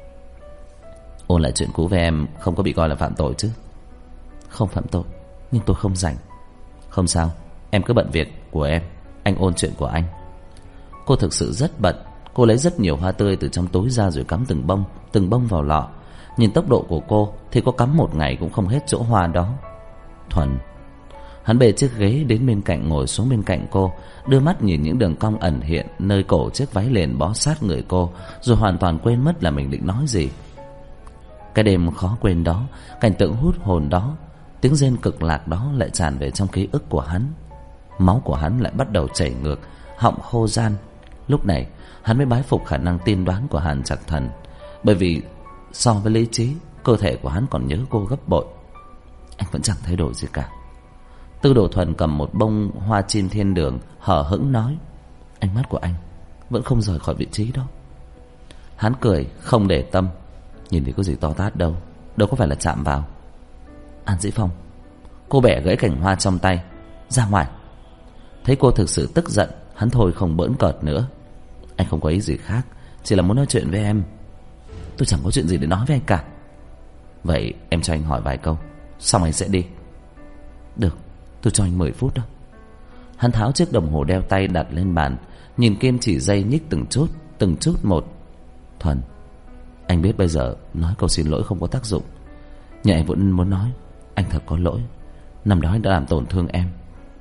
Ôn lại chuyện cũ với em không có bị coi là phạm tội chứ? Không phạm tội, nhưng tôi không rảnh. Không sao, em cứ bận việc của em, anh ôn chuyện của anh. Cô thực sự rất bận. Cô lấy rất nhiều hoa tươi từ trong túi ra rồi cắm từng bông vào lọ. Nhìn tốc độ của cô thì có cắm một ngày cũng không hết chỗ hoa đó. Thuần. Hắn bê chiếc ghế đến bên cạnh, ngồi xuống bên cạnh cô, đưa mắt nhìn những đường cong ẩn hiện nơi cổ chiếc váy liền bó sát người cô, rồi hoàn toàn quên mất là mình định nói gì. Cái đêm khó quên đó, cảnh tượng hút hồn đó, tiếng rên cực lạc đó lại tràn về trong ký ức của hắn. Máu của hắn lại bắt đầu chảy ngược, họng khô ran. Lúc này hắn mới bái phục khả năng tiên đoán của Hàn Trạc Thần, bởi vì so với lý trí, cơ thể của hắn còn nhớ cô gấp bội. Anh vẫn chẳng thay đổi gì cả. Tư Đồ Thuần cầm một bông hoa chim thiên đường, hờ hững nói. Ánh mắt của anh vẫn không rời khỏi vị trí đó. Hắn cười không để tâm. Nhìn thì có gì to tát đâu, đâu có phải là chạm vào. An Dĩ Phong. Cô bẻ gãy cành hoa trong tay. Ra ngoài. Thấy cô thực sự tức giận, hắn thôi không bỡn cợt nữa. Anh không có ý gì khác, chỉ là muốn nói chuyện với em. Tôi chẳng có chuyện gì để nói với anh cả. Vậy em cho anh hỏi vài câu, xong anh sẽ đi. Được, tôi cho anh 10 phút đó. Hắn tháo chiếc đồng hồ đeo tay đặt lên bàn, nhìn kim chỉ dây nhích từng chút một. Thuần, anh biết bây giờ nói câu xin lỗi không có tác dụng, nhưng anh vẫn muốn nói. Anh thật có lỗi. Năm đó anh đã làm tổn thương em.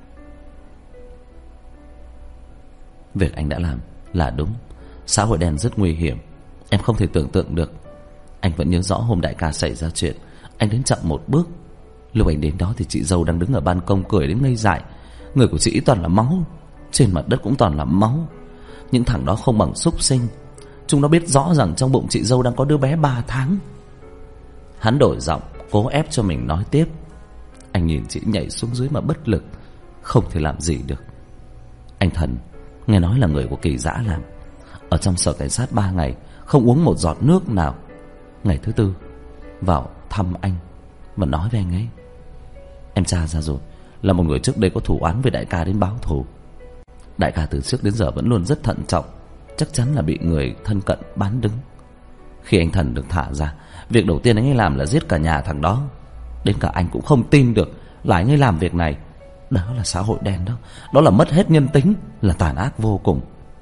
Việc anh đã làm là đúng. Xã hội đen rất nguy hiểm. Em không thể tưởng tượng được. Anh vẫn nhớ rõ hôm đại ca xảy ra chuyện, anh đến chậm một bước. Lúc anh đến đó thì chị dâu đang đứng ở ban công cười đến ngây dại. Người của chị toàn là máu, trên mặt đất cũng toàn là máu. Những thằng đó không bằng súc sinh. Chúng nó biết rõ rằng trong bụng chị dâu đang có đứa bé 3 tháng. Hắn đổi giọng, cố ép cho mình nói tiếp. Anh nhìn chị nhảy xuống dưới mà bất lực, không thể làm gì được. Anh Thần, nghe nói là người của Kỳ Dã làm. Ở trong sở cảnh sát 3 ngày, không uống một giọt nước nào. Ngày thứ 4 vào thăm anh mà nói với anh ấy. Em tra ra rồi, là một người trước đây có thù oán với đại ca đến báo thù. Đại ca từ trước đến giờ vẫn luôn rất thận trọng, chắc chắn là bị người thân cận bán đứng. Khi anh Thần được thả ra, việc đầu tiên anh ấy làm là giết cả nhà thằng đó. Đến cả anh cũng không tin được là anh ấy làm việc này. Đó là xã hội đen đó. Đó là mất hết nhân tính, là tàn ác vô cùng.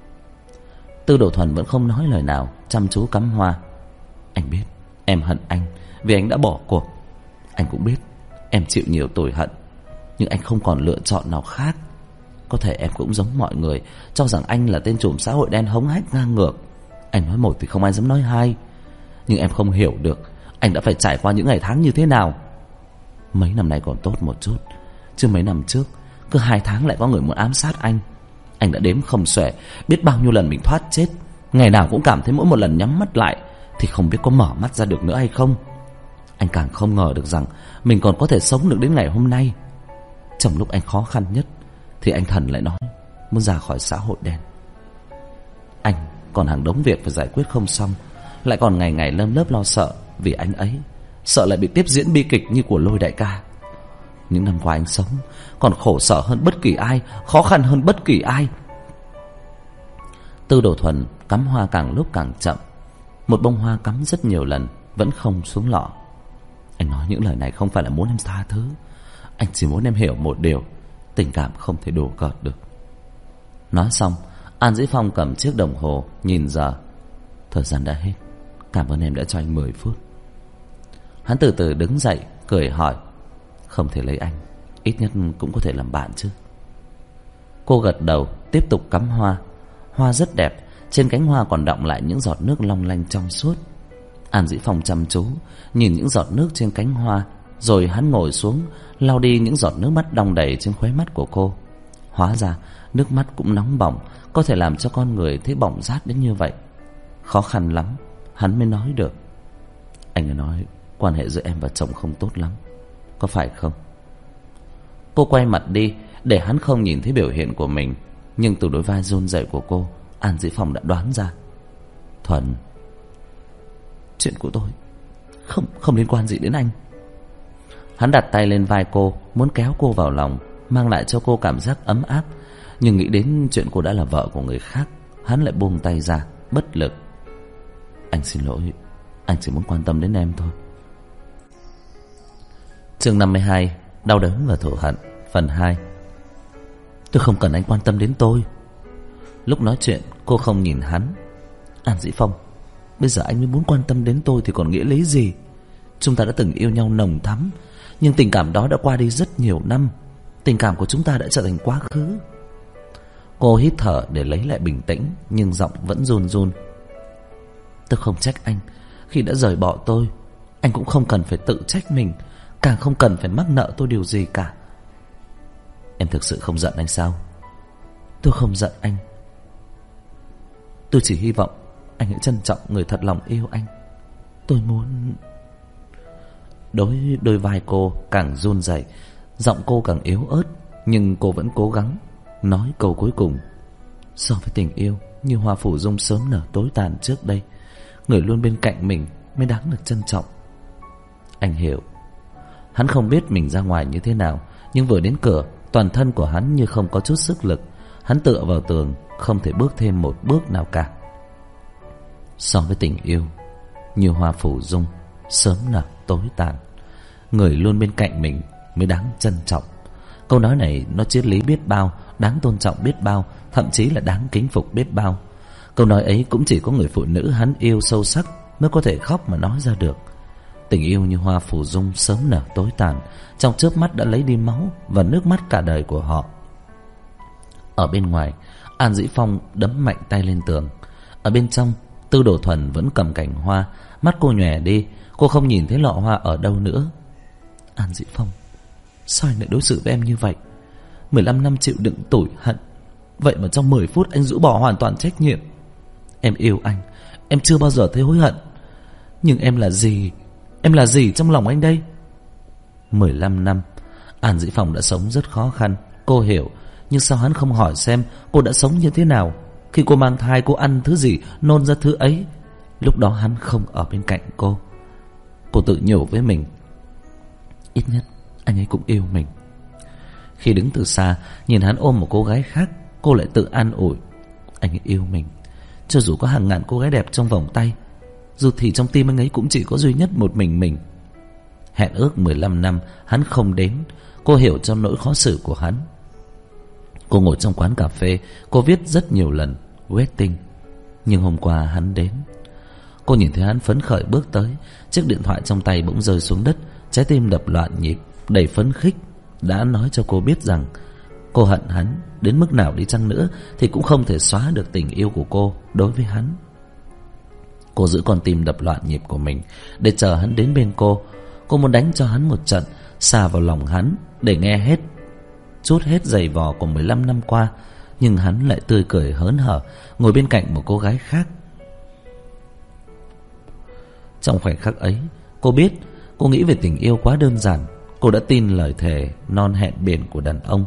Tư Đồ Thuần vẫn không nói lời nào, chăm chú cắm hoa. Anh biết em hận anh vì anh đã bỏ cuộc. Anh cũng biết em chịu nhiều tủi hận, nhưng anh không còn lựa chọn nào khác. Có thể em cũng giống mọi người, cho rằng anh là tên trùm xã hội đen hống hách ngang ngược. Anh nói một thì không ai dám nói hai. Nhưng em không hiểu được anh đã phải trải qua những ngày tháng như thế nào. Mấy năm nay còn tốt một chút, chứ mấy năm trước cứ 2 tháng lại có người muốn ám sát anh. Anh đã đếm không xuể biết bao nhiêu lần mình thoát chết. Ngày nào cũng cảm thấy mỗi một lần nhắm mắt lại thì không biết có mở mắt ra được nữa hay không. Anh càng không ngờ được rằng mình còn có thể sống được đến ngày hôm nay. Trong lúc anh khó khăn nhất thì anh Thần lại nói muốn ra khỏi xã hội đen. Anh còn hàng đống việc phải giải quyết không xong, lại còn ngày ngày lơm lớp lo sợ vì anh ấy, sợ lại bị tiếp diễn bi kịch như của Lôi đại ca. Những năm qua anh sống còn khổ sở hơn bất kỳ ai, khó khăn hơn bất kỳ ai. Tư Đồ Thuần cắm hoa càng lúc càng chậm. Một bông hoa cắm rất nhiều lần vẫn không xuống lọ. Anh nói những lời này không phải là muốn em tha thứ. Anh chỉ muốn em hiểu một điều, tình cảm không thể đổ cợt được. Nói xong, An Dĩ Phong cầm chiếc đồng hồ nhìn giờ. Thời gian đã hết, cảm ơn em đã cho anh 10 phút. Hắn từ từ đứng dậy cười hỏi, không thể lấy anh, ít nhất cũng có thể làm bạn chứ. Cô gật đầu tiếp tục cắm hoa. Hoa rất đẹp, trên cánh hoa còn đọng lại những giọt nước long lanh trong suốt. An Dĩ Phong chăm chú nhìn những giọt nước trên cánh hoa, rồi hắn ngồi xuống lau đi những giọt nước mắt đong đầy trên khóe mắt của cô. Hóa ra nước mắt cũng nóng bỏng, có thể làm cho con người thấy bỏng rát đến như vậy. Khó khăn lắm hắn mới nói được. Anh ấy nói quan hệ giữa em và chồng không tốt lắm, có phải không? Cô quay mặt đi để hắn không nhìn thấy biểu hiện của mình, nhưng từ đôi vai run rẩy của cô, An Dĩ Phong đã đoán ra. Thuần, chuyện của tôi không liên quan gì đến anh. Hắn đặt tay lên vai cô, muốn kéo cô vào lòng, mang lại cho cô cảm giác ấm áp. Nhưng nghĩ đến chuyện cô đã là vợ của người khác, hắn lại buông tay ra, bất lực. Anh xin lỗi, anh chỉ muốn quan tâm đến em thôi. Chương 52, đau đớn và thù hận, phần 2. Tôi không cần anh quan tâm đến tôi. Lúc nói chuyện cô không nhìn hắn. An Dĩ Phong, bây giờ anh mới muốn quan tâm đến tôi thì còn nghĩa lý gì? Chúng ta đã từng yêu nhau nồng thắm, nhưng tình cảm đó đã qua đi rất nhiều năm. Tình cảm của chúng ta đã trở thành quá khứ. Cô hít thở để lấy lại bình tĩnh, nhưng giọng vẫn run run. Tôi không trách anh khi đã rời bỏ tôi. Anh cũng không cần phải tự trách mình, càng không cần phải mắc nợ tôi điều gì cả. Em thực sự không giận anh sao? Tôi không giận anh. Tôi chỉ hy vọng anh hãy trân trọng người thật lòng yêu anh. Tôi muốn... Đôi vai cô càng run rẩy, giọng cô càng yếu ớt, nhưng cô vẫn cố gắng nói câu cuối cùng. So với tình yêu như hoa phủ dung sớm nở tối tàn trước đây, người luôn bên cạnh mình mới đáng được trân trọng. Anh hiểu. Hắn không biết mình ra ngoài như thế nào, nhưng vừa đến cửa, toàn thân của hắn như không có chút sức lực. Hắn tựa vào tường, không thể bước thêm một bước nào cả. So với tình yêu như hoa phủ dung sớm nở tối tàn, người luôn bên cạnh mình mới đáng trân trọng. Câu nói này nó triết lý biết bao, đáng tôn trọng biết bao, thậm chí là đáng kính phục biết bao. Câu nói ấy cũng chỉ có người phụ nữ hắn yêu sâu sắc mới có thể khóc mà nói ra được. Tình yêu như hoa phù dung sớm nở tối tàn, trong chớp mắt đã lấy đi máu và nước mắt cả đời của họ. Ở bên ngoài, An Dĩ Phong đấm mạnh tay lên tường. Ở bên trong, Tư Đồ Thuần vẫn cầm cành hoa. Mắt cô nhòe đi, cô không nhìn thấy lọ hoa ở đâu nữa. An Dĩ Phong, sao anh lại đối xử với em như vậy? 15 năm chịu đựng tủi hận, vậy mà trong 10 phút anh rũ bỏ hoàn toàn trách nhiệm. Em yêu anh, em chưa bao giờ thấy hối hận. Nhưng em là gì? Em là gì trong lòng anh đây? 15 năm, An Dĩ Phong đã sống rất khó khăn. Cô hiểu, nhưng sao hắn không hỏi xem cô đã sống như thế nào? Khi cô mang thai, cô ăn thứ gì, nôn ra thứ ấy. Lúc đó hắn không ở bên cạnh cô. Cô tự nhủ với mình, ít nhất anh ấy cũng yêu mình. Khi đứng từ xa nhìn hắn ôm một cô gái khác, cô lại tự an ủi, anh ấy yêu mình. Cho dù có hàng ngàn cô gái đẹp trong vòng tay, dù thì trong tim anh ấy cũng chỉ có duy nhất một mình. Hẹn ước 15 năm hắn không đến. Cô hiểu trong nỗi khó xử của hắn. Cô ngồi trong quán cà phê, cô viết rất nhiều lần waiting. Nhưng hôm qua hắn đến. Cô nhìn thấy hắn phấn khởi bước tới. Chiếc điện thoại trong tay bỗng rơi xuống đất. Trái tim đập loạn nhịp, đầy phấn khích đã nói cho cô biết rằng cô hận hắn đến mức nào đi chăng nữa thì cũng không thể xóa được tình yêu của cô đối với hắn. Cô giữ con tim đập loạn nhịp của mình để chờ hắn đến bên cô. Cô muốn đánh cho hắn một trận, xà vào lòng hắn để nghe chút hết giày vò của 15 năm qua. Nhưng hắn lại tươi cười hớn hở ngồi bên cạnh một cô gái khác. Trong khoảnh khắc ấy, cô biết, cô nghĩ về tình yêu quá đơn giản. Cô đã tin lời thề non hẹn biển của đàn ông.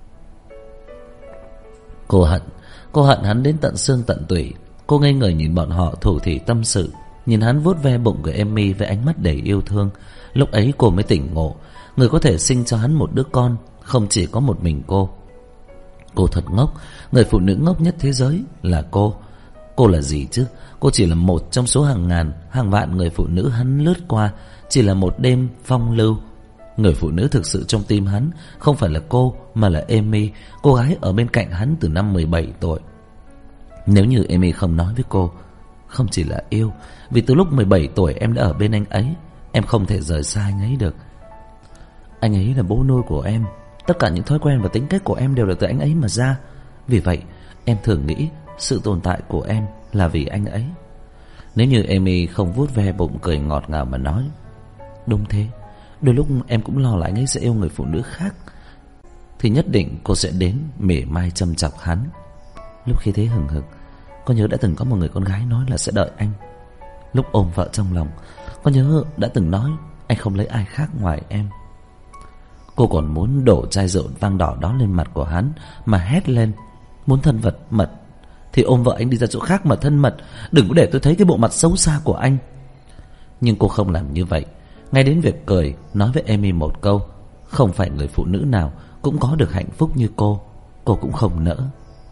Cô hận hắn đến tận xương tận tủy. Cô ngây người nhìn bọn họ thủ thỉ tâm sự, nhìn hắn vuốt ve bụng của Emmy với ánh mắt đầy yêu thương. Lúc ấy cô mới tỉnh ngộ, người có thể sinh cho hắn một đứa con không chỉ có một mình cô. Cô thật ngốc, người phụ nữ ngốc nhất thế giới là cô. Cô là gì chứ? Cô chỉ là một trong số hàng ngàn, hàng vạn người phụ nữ hắn lướt qua, chỉ là một đêm phong lưu. Người phụ nữ thực sự trong tim hắn không phải là cô, mà là Emmy, cô gái ở bên cạnh hắn từ năm 17 tuổi. Nếu như Emmy không nói với cô, không chỉ là yêu, vì từ lúc 17 tuổi em đã ở bên anh ấy, em không thể rời xa anh ấy được. Anh ấy là bố nuôi của em, tất cả những thói quen và tính cách của em đều là từ anh ấy mà ra. Vì vậy em thường nghĩ sự tồn tại của em là vì anh ấy. Nếu như Emmy không vuốt ve bụng cười ngọt ngào mà nói, đúng thế, đôi lúc em cũng lo là anh ấy sẽ yêu người phụ nữ khác, thì nhất định cô sẽ đến mỉa mai châm chọc hắn. Lúc khi thế hừng hực, có nhớ đã từng có một người con gái nói là sẽ đợi anh. Lúc ôm vợ trong lòng, có nhớ đã từng nói anh không lấy ai khác ngoài em. Cô còn muốn đổ chai rượu vang đỏ đó lên mặt của hắn mà hét lên, muốn thân mật thì ôm vợ anh đi ra chỗ khác mà thân mật, đừng có để tôi thấy cái bộ mặt xấu xa của anh. Nhưng cô không làm như vậy. Ngay đến việc cười, nói với Emmy một câu, không phải người phụ nữ nào cũng có được hạnh phúc như cô cũng không nỡ.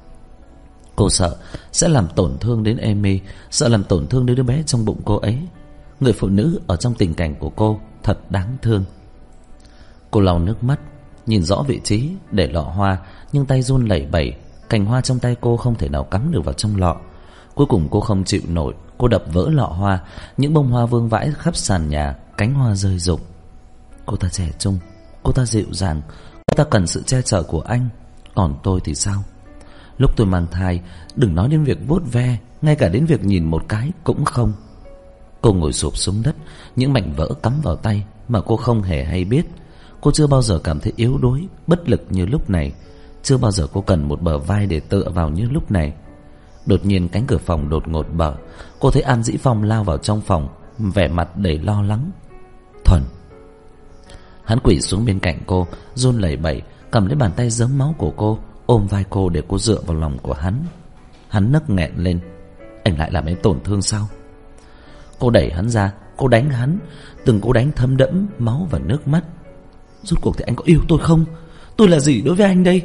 Cô sợ sẽ làm tổn thương đến Emmy, sợ làm tổn thương đến đứa bé trong bụng cô ấy. Người phụ nữ ở trong tình cảnh của cô thật đáng thương. Cô lau nước mắt, nhìn rõ vị trí để lọ hoa, nhưng tay run lẩy bẩy, cành hoa trong tay cô không thể nào cắm được vào trong lọ. Cuối cùng cô không chịu nổi, cô đập vỡ lọ hoa, những bông hoa vương vãi khắp sàn nhà, cánh hoa rơi rụng. Cô ta trẻ trung, cô ta dịu dàng, cô ta cần sự che chở của anh. Còn tôi thì sao? Lúc tôi mang thai, đừng nói đến việc vuốt ve, ngay cả đến việc nhìn một cái cũng không. Cô ngồi xụp xuống đất, những mảnh vỡ cắm vào tay mà cô không hề hay biết. Cô chưa bao giờ cảm thấy yếu đuối, bất lực như lúc này. Chưa bao giờ cô cần một bờ vai để tựa vào như lúc này. Đột nhiên cánh cửa phòng đột ngột mở. Cô thấy An Dĩ Phong lao vào trong phòng, vẻ mặt đầy lo lắng. Thuần. Hắn quỳ xuống bên cạnh cô, run lẩy bẩy, cầm lấy bàn tay rớm máu của cô, ôm vai cô để cô dựa vào lòng của hắn. Hắn nấc nghẹn lên. Anh lại làm em tổn thương sao? Cô đẩy hắn ra, cô đánh hắn, từng cú đánh thấm đẫm máu và nước mắt. Rốt cuộc thì anh có yêu tôi không? Tôi là gì đối với anh đây?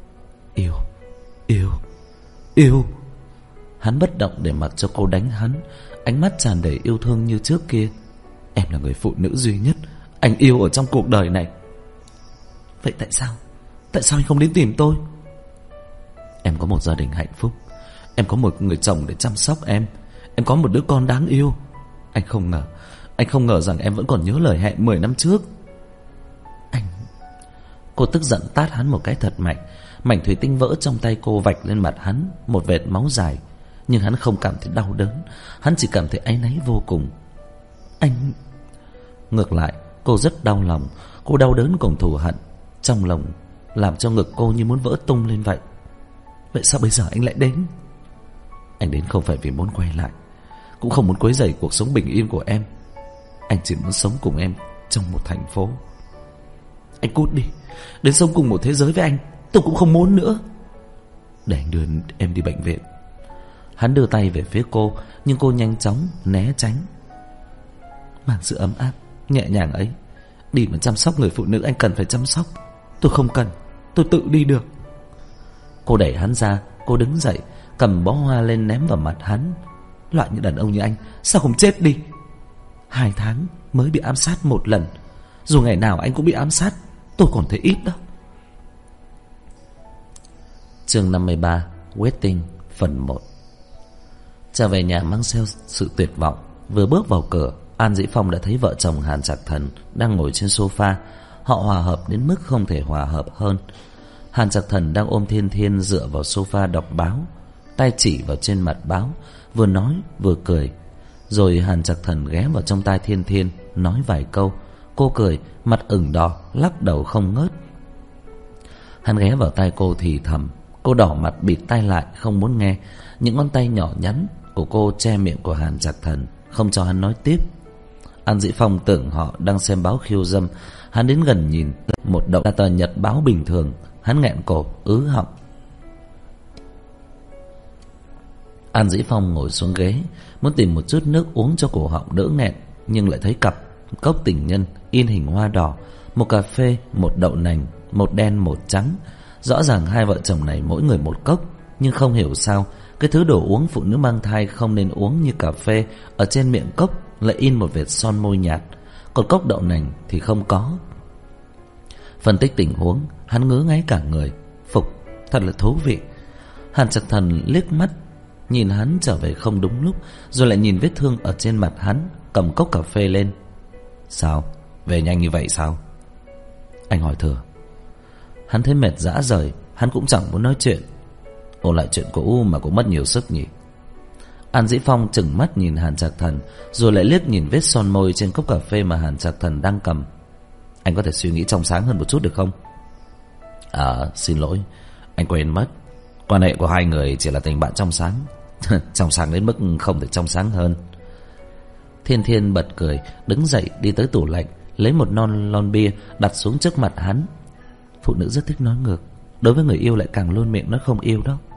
Yêu. Hắn bất động để mặc cho cô đánh hắn, ánh mắt tràn đầy yêu thương như trước kia. Em là người phụ nữ duy nhất anh yêu ở trong cuộc đời này. Vậy tại sao anh không đến tìm tôi? Em có một gia đình hạnh phúc, em có một người chồng để chăm sóc em có một đứa con đáng yêu. Anh không ngờ Anh không ngờ rằng em vẫn còn nhớ lời hẹn 10 năm trước. Anh... Cô tức giận tát hắn một cái thật mạnh. Mảnh thủy tinh vỡ trong tay cô vạch lên mặt hắn một vệt máu dài. Nhưng hắn không cảm thấy đau đớn, hắn chỉ cảm thấy áy náy vô cùng. Anh... Ngược lại, cô rất đau lòng. Cô đau đớn cùng thù hận trong lòng, làm cho ngực cô như muốn vỡ tung lên vậy. Vậy sao bây giờ anh lại đến? Anh đến không phải vì muốn quay lại, cũng không muốn quấy rầy cuộc sống bình yên của em. Anh chỉ muốn sống cùng em trong một thành phố. Anh cút đi, đến sống cùng một thế giới với anh tôi cũng không muốn nữa. Để anh đưa em đi bệnh viện. Hắn đưa tay về phía cô, nhưng cô nhanh chóng né tránh. Mang sự ấm áp nhẹ nhàng ấy đi mà chăm sóc người phụ nữ anh cần phải chăm sóc. Tôi không cần, tôi tự đi được. Cô đẩy hắn ra. Cô đứng dậy, cầm bó hoa lên ném vào mặt hắn. Loại như đàn ông như anh sao không chết đi? 2 tháng mới bị ám sát 1 lần. Dù ngày nào anh cũng bị ám sát, tôi còn thấy ít đó. Chương 53 Waiting phần 1. Trở về nhà mang theo sự tuyệt vọng, vừa bước vào cửa, An Dĩ Phong đã thấy vợ chồng Hàn Trạc Thần đang ngồi trên sofa. Họ hòa hợp đến mức không thể hòa hợp hơn. Hàn Trạc Thần đang ôm Thiên Thiên dựa vào sofa đọc báo, tay chỉ vào trên mặt báo, vừa nói vừa cười. Rồi Hàn Trạc Thần ghé vào trong tai Thiên Thiên nói vài câu. Cô cười, mặt ửng đỏ, lắc đầu không ngớt. Hắn ghé vào tai cô thì thầm. Cô đỏ mặt bịt tai lại không muốn nghe. Những ngón tay nhỏ nhắn của cô che miệng của Hàn Trạc Thần, không cho hắn nói tiếp. An Dĩ Phong tưởng họ đang xem báo khiêu dâm. Hắn đến gần nhìn, một đống là tờ nhật báo bình thường. Hắn nghẹn cổ, ứ họng. An Dĩ Phong ngồi xuống ghế, muốn tìm một chút nước uống cho cổ họng đỡ nghẹn, nhưng lại thấy cặp cốc tình nhân in hình hoa đỏ, một cà phê, một đậu nành, một đen một trắng. Rõ ràng hai vợ chồng này mỗi người một cốc, nhưng không hiểu sao cái thứ đồ uống phụ nữ mang thai không nên uống như cà phê, ở trên miệng cốc lại in một vệt son môi nhạt, còn cốc đậu nành thì không có. Phân tích tình huống, hắn ngứa ngáy cả người. Phục, thật là thú vị. Hàn Trạc Thần liếc mắt nhìn hắn trở về không đúng lúc, rồi lại nhìn vết thương ở trên mặt hắn, cầm cốc cà phê lên. Sao, về nhanh như vậy sao? Anh hỏi thừa. Hắn thấy mệt rã rời, hắn cũng chẳng muốn nói chuyện. Ôn lại chuyện cũ mà cũng mất nhiều sức nhỉ. An Dĩ Phong chừng mắt nhìn Hàn Trạc Thần, rồi lại liếc nhìn vết son môi trên cốc cà phê mà Hàn Trạc Thần đang cầm. Anh có thể suy nghĩ trong sáng hơn một chút được không? Xin lỗi, anh quên mất, quan hệ của hai người chỉ là tình bạn trong sáng. Trong sáng đến mức không thể trong sáng hơn. Thiên Thiên bật cười, đứng dậy đi tới tủ lạnh, lấy một lon bia đặt xuống trước mặt hắn. Phụ nữ rất thích nói ngược, đối với người yêu lại càng luôn miệng nói không yêu đó.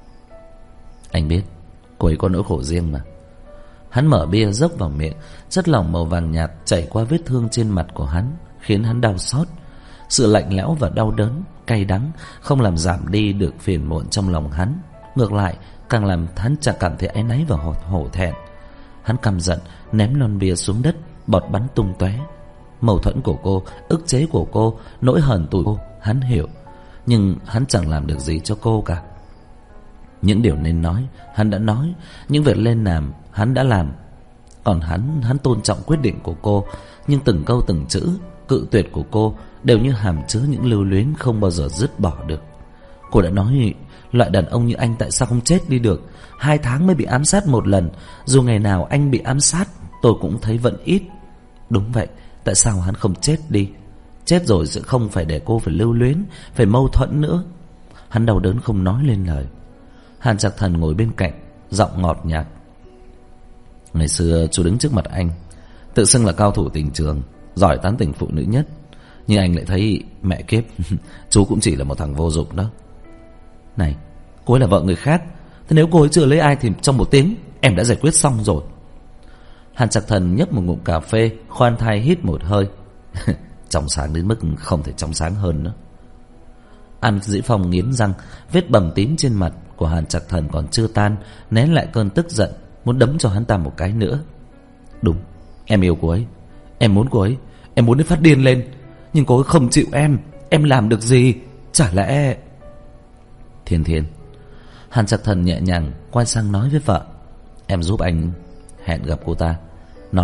Anh biết, cô ấy có nỗi khổ riêng mà. Hắn mở bia dốc vào miệng, chất lỏng màu vàng nhạt chảy qua vết thương trên mặt của hắn, khiến hắn đau xót. Sự lạnh lẽo và đau đớn, cay đắng không làm giảm đi được phiền muộn trong lòng hắn, ngược lại càng làm hắn chả cảm thấy áy náy và hổ thẹn. Hắn căm giận ném lon bia xuống đất, bọt bắn tung tóe. Mâu thuẫn của cô, ức chế của cô, nỗi hờn tủi cô, hắn hiểu, nhưng hắn chẳng làm được gì cho cô cả. Những điều nên nói, hắn đã nói. Những việc lên làm, hắn đã làm. Còn hắn tôn trọng quyết định của cô, nhưng từng câu từng chữ cự tuyệt của cô đều như hàm chứa những lưu luyến không bao giờ dứt bỏ được. Cô đã nói, loại đàn ông như anh tại sao không chết đi được? 2 tháng mới bị ám sát 1 lần. Dù ngày nào anh bị ám sát, tôi cũng thấy vẫn ít. Đúng vậy, tại sao hắn không chết đi? Chết rồi sẽ không phải để cô phải lưu luyến, phải mâu thuẫn nữa. Hắn đau đớn không nói lên lời. Hàn Trạc Thần ngồi bên cạnh, giọng ngọt nhạt. Ngày xưa chú đứng trước mặt anh, tự xưng là cao thủ tình trường, giỏi tán tỉnh phụ nữ nhất, nhưng anh lại thấy mẹ kiếp, chú cũng chỉ là một thằng vô dụng đó. Này, cô ấy là vợ người khác, thế nếu cô ấy chưa lấy ai thì trong 1 tiếng em đã giải quyết xong rồi. Hàn Trạc Thần nhấp một ngụm cà phê, khoan thai hít một hơi. Trong sáng đến mức không thể trong sáng hơn nữa. An Dĩ Phong nghiến răng, vết bầm tím trên mặt của Hàn Trạc Thần còn chưa tan, nén lại cơn tức giận, muốn đấm cho hắn ta một cái nữa. Đúng, em yêu cô ấy, em muốn cô ấy, em muốn đến phát điên lên, nhưng cô ấy không chịu em làm được gì? Chả lẽ... Thiên Thiên. Hàn Trạc Thần nhẹ nhàng quay sang nói với vợ. Em giúp anh hẹn gặp cô ta, nói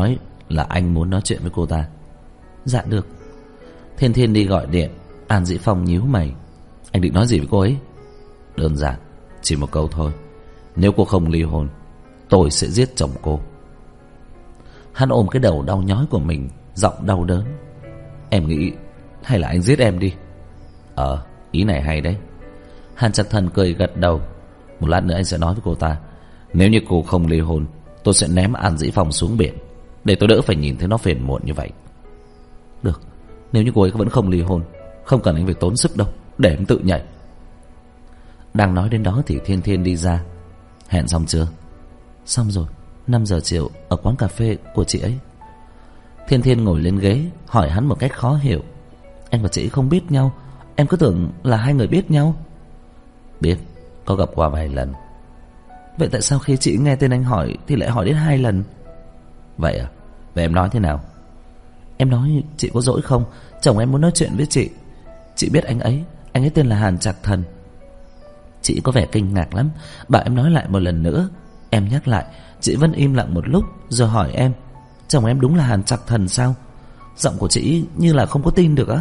là anh muốn nói chuyện với cô ta. Dạ được. Thiên Thiên đi gọi điện. An Dĩ Phong nhíu mày. Anh định nói gì với cô ấy? Đơn giản, chỉ một câu thôi. Nếu cô không ly hôn, tôi sẽ giết chồng cô. Hắn ôm cái đầu đau nhói của mình, giọng đau đớn. Em nghĩ hay là anh giết em đi. Ý này hay đấy. Hàn Trạc Thần cười gật đầu. Một lát nữa anh sẽ nói với cô ta, nếu như cô không ly hôn, tôi sẽ ném An Dĩ Phong xuống biển, để tôi đỡ phải nhìn thấy nó phiền muộn như vậy. Được, nếu như cô ấy vẫn không ly hôn, không cần anh phải tốn sức đâu, để em tự nhảy. Đang nói đến đó thì Thiên Thiên đi ra. Hẹn xong chưa? Xong rồi, 5 giờ chiều ở quán cà phê của chị ấy. Thiên Thiên ngồi lên ghế, hỏi hắn một cách khó hiểu. Anh và chị không biết nhau, em cứ tưởng là hai người biết nhau. Biết, có gặp qua vài lần. Vậy tại sao khi chị nghe tên anh hỏi thì lại hỏi đến 2 lần? Vậy à? Vậy em nói thế nào? Em nói chị có dỗi không, chồng em muốn nói chuyện với chị. Chị biết anh ấy tên là Hàn Trạc Thần. Chị có vẻ kinh ngạc lắm, bảo em nói lại một lần nữa. Em nhắc lại, chị vẫn im lặng một lúc rồi hỏi em, chồng em đúng là Hàn Trạc Thần sao? Giọng của chị như là không có tin được á.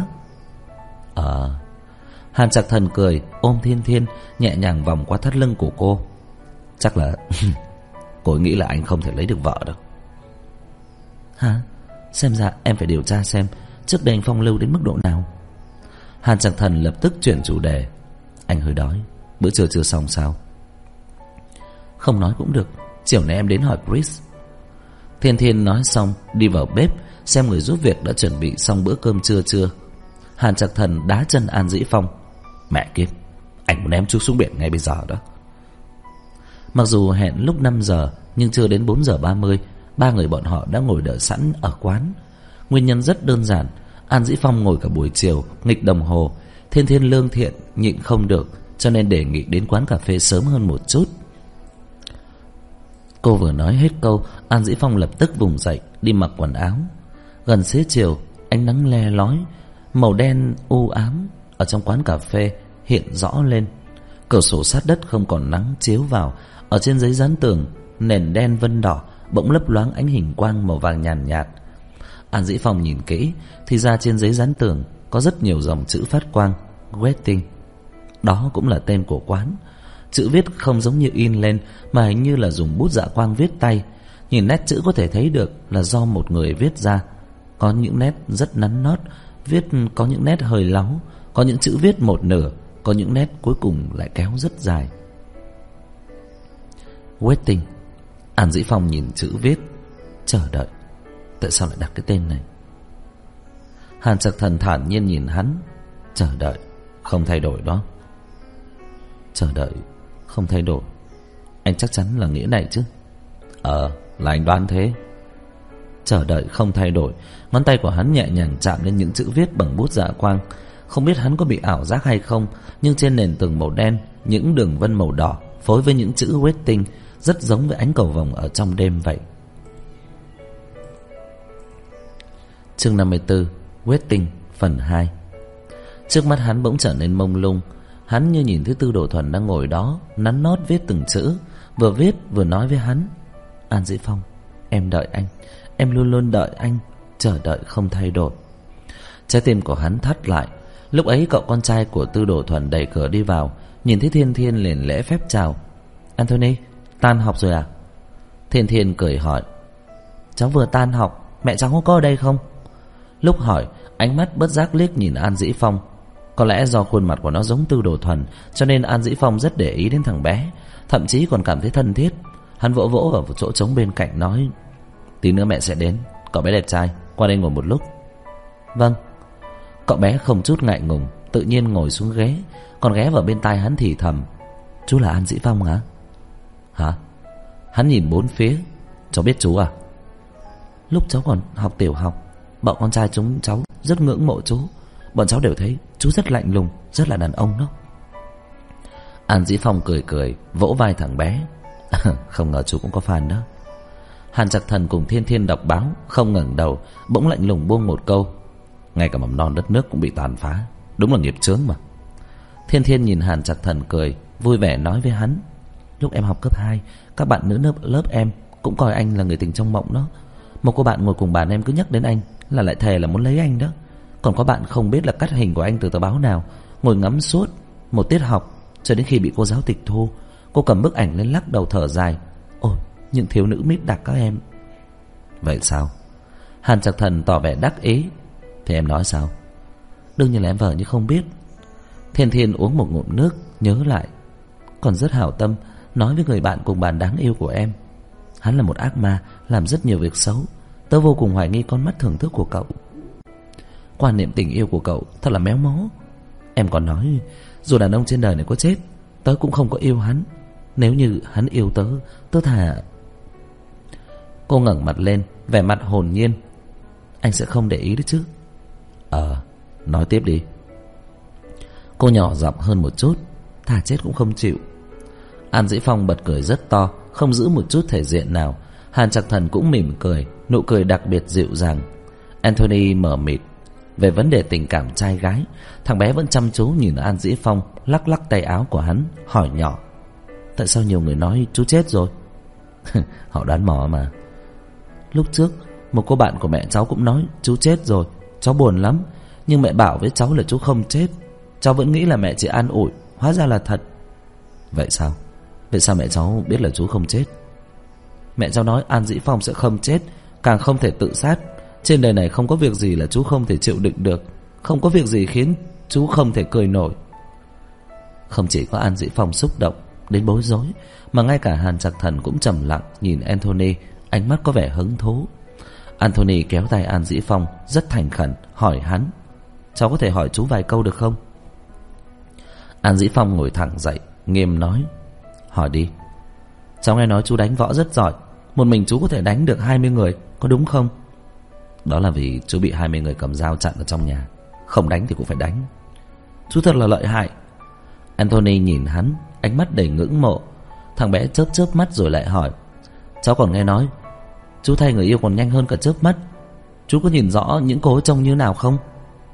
Hàn Trạc Thần cười, ôm Thiên Thiên, nhẹ nhàng vòng qua thắt lưng của cô. Chắc là cô ấy nghĩ là anh không thể lấy được vợ đâu. Hả? Xem ra em phải điều tra xem trước đây anh phong lưu đến mức độ nào. Hàn Trạc Thần lập tức chuyển chủ đề. Anh hơi đói, bữa trưa chưa xong sao? Không nói cũng được, chiều nay em đến hỏi Chris. Thiên Thiên nói xong đi vào bếp xem người giúp việc đã chuẩn bị xong bữa cơm trưa chưa. Hàn Trạc Thần đá chân An Dĩ Phong. Mẹ kiếp, anh muốn ném chú xuống biển ngay bây giờ đó. Mặc dù hẹn lúc 5 giờ nhưng chưa đến 4 giờ 30, ba người bọn họ đã ngồi đợi sẵn ở quán. Nguyên nhân rất đơn giản, An Dĩ Phong ngồi cả buổi chiều nghịch đồng hồ. Thiên Thiên lương thiện nhịn không được, cho nên đề nghị đến quán cà phê sớm hơn một chút. Cô vừa nói hết câu, An Dĩ Phong lập tức vùng dậy đi mặc quần áo. Gần xế chiều, ánh nắng le lói, màu đen u ám ở trong quán cà phê hiện rõ lên. Cửa sổ sát đất không còn nắng chiếu vào. Ở trên giấy dán tường, nền đen vân đỏ bỗng lấp loáng ánh hình quang màu vàng nhàn nhạt. An Dĩ Phong nhìn kỹ thì ra trên giấy dán tường có rất nhiều dòng chữ phát quang. Waiting. Đó cũng là tên của quán. Chữ viết không giống như in lên, mà hình như là dùng bút dạ quang viết tay. Nhìn nét chữ có thể thấy được là do một người viết ra. Có những nét rất nắn nót, viết có những nét hơi láu, có những chữ viết một nửa, có những nét cuối cùng lại kéo rất dài. Waiting. An Dĩ Phong nhìn chữ viết. Chờ đợi. Tại sao lại đặt cái tên này? Hàn Trạc Thần thản nhiên nhìn hắn. Chờ đợi không thay đổi đó. Chờ đợi không thay đổi. Anh chắc chắn là nghĩa này chứ? Là anh đoán thế. Chờ đợi không thay đổi. Ngón tay của hắn nhẹ nhàng chạm lên những chữ viết bằng bút dạ quang. Không biết hắn có bị ảo giác hay không, nhưng trên nền tường màu đen, những đường vân màu đỏ phối với những chữ waiting rất giống với ánh cầu vồng ở trong đêm vậy. Chương 54, Waiting, phần 2. Trước mắt hắn bỗng trở nên mông lung. Hắn như nhìn thấy Tư Đồ Thuần đang ngồi đó, nắn nót viết từng chữ, vừa viết vừa nói với hắn. An Dĩ Phong, em đợi anh, em luôn luôn đợi anh, chờ đợi không thay đổi. Trái tim của hắn thắt lại. Lúc ấy cậu con trai của Tư Đồ Thuần đẩy cửa đi vào, nhìn thấy Thiên Thiên liền lễ phép chào. Anthony, tan học rồi à? Thiên Thiên cười hỏi. Cháu vừa tan học, mẹ cháu có ở đây không? Lúc hỏi, ánh mắt bất giác liếc nhìn An Dĩ Phong. Có lẽ do khuôn mặt của nó giống Tư Đồ Thuần, cho nên An Dĩ Phong rất để ý đến thằng bé, thậm chí còn cảm thấy thân thiết. Hắn vỗ vỗ vào chỗ trống bên cạnh nói, tí nữa mẹ sẽ đến, cậu bé đẹp trai, qua đây ngồi một lúc. Vâng. Cậu bé không chút ngại ngùng, tự nhiên ngồi xuống ghế, còn ghé vào bên tai hắn thì thầm. Chú là An Dĩ Phong hả? Hả? Hắn nhìn bốn phía. Cháu biết chú à? Lúc cháu còn học tiểu học, bọn con trai chúng cháu rất ngưỡng mộ chú. Bọn cháu đều thấy chú rất lạnh lùng, rất là đàn ông đó. An Dĩ Phong cười cười, vỗ vai thằng bé. Không ngờ chú cũng có fan đó. Hàn Trạc Thần cùng Thiên Thiên đọc báo, không ngẩng đầu, bỗng lạnh lùng buông một câu. Ngay cả mầm non đất nước cũng bị tàn phá, đúng là nghiệp chướng mà. Thiên Thiên nhìn Hàn Trạc Thần cười, vui vẻ nói với hắn. Lúc em học cấp 2, các bạn nữ lớp em cũng coi anh là người tình trong mộng đó. Một cô bạn ngồi cùng bàn em cứ nhắc đến anh là lại thề là muốn lấy anh đó. Còn có bạn không biết là cắt hình của anh từ tờ báo nào, ngồi ngắm suốt một tiết học, cho đến khi bị cô giáo tịch thu. Cô cầm bức ảnh lên lắc đầu thở dài. Ôi, những thiếu nữ mít đặc các em. Vậy sao? Hàn Trạc Thần tỏ vẻ đắc ý. Thì em nói sao? Đương nhiên là em vờ như không biết. Thiên Thiên uống một ngụm nước, nhớ lại. Còn rất hảo tâm nói với người bạn cùng bàn đáng yêu của em. Hắn là một ác ma, làm rất nhiều việc xấu. Tớ vô cùng hoài nghi con mắt thưởng thức của cậu. Quan niệm tình yêu của cậu thật là méo mó. Em còn nói dù đàn ông trên đời này có chết, tớ cũng không có yêu hắn. Nếu như hắn yêu tớ, tớ thà. Cô ngẩng mặt lên, vẻ mặt hồn nhiên. Anh sẽ không để ý đấy chứ? Nói tiếp đi. Cô nhỏ giọng hơn một chút. Thà chết cũng không chịu. An Dĩ Phong bật cười rất to, không giữ một chút thể diện nào. Hàn Trạc Thần cũng mỉm cười, nụ cười đặc biệt dịu dàng. Anthony mờ mịt về vấn đề tình cảm trai gái. Thằng bé vẫn chăm chú nhìn An Dĩ Phong, lắc lắc tay áo của hắn, hỏi nhỏ. Tại sao nhiều người nói chú chết rồi? Họ đoán mò mà. Lúc trước một cô bạn của mẹ cháu cũng nói chú chết rồi. Cháu buồn lắm, nhưng mẹ bảo với cháu là chú không chết. Cháu vẫn nghĩ là mẹ chỉ an ủi, hóa ra là thật. Vậy sao? Vậy sao mẹ cháu biết là chú không chết? Mẹ cháu nói An Dĩ Phong sẽ không chết, càng không thể tự sát. Trên đời này không có việc gì là chú không thể chịu đựng được, không có việc gì khiến chú không thể cười nổi. Không chỉ có An Dĩ Phong xúc động đến bối rối, mà ngay cả Hàn Trạc Thần cũng trầm lặng nhìn Anthony, ánh mắt có vẻ hứng thú. Anthony kéo tay An Dĩ Phong rất thành khẩn, hỏi hắn. Cháu có thể hỏi chú vài câu được không? An Dĩ Phong ngồi thẳng dậy, nghiêm nói. Hỏi đi. Cháu nghe nói chú đánh võ rất giỏi, một mình chú có thể đánh được 20 người, có đúng không? Đó là vì chú bị 20 người cầm dao chặn ở trong nhà, không đánh thì cũng phải đánh. Chú thật là lợi hại. Anthony nhìn hắn, ánh mắt đầy ngưỡng mộ. Thằng bé chớp chớp mắt rồi lại hỏi. Cháu còn nghe nói chú thay người yêu còn nhanh hơn cả chớp mắt. Chú có nhìn rõ những cô ấy trông như nào không?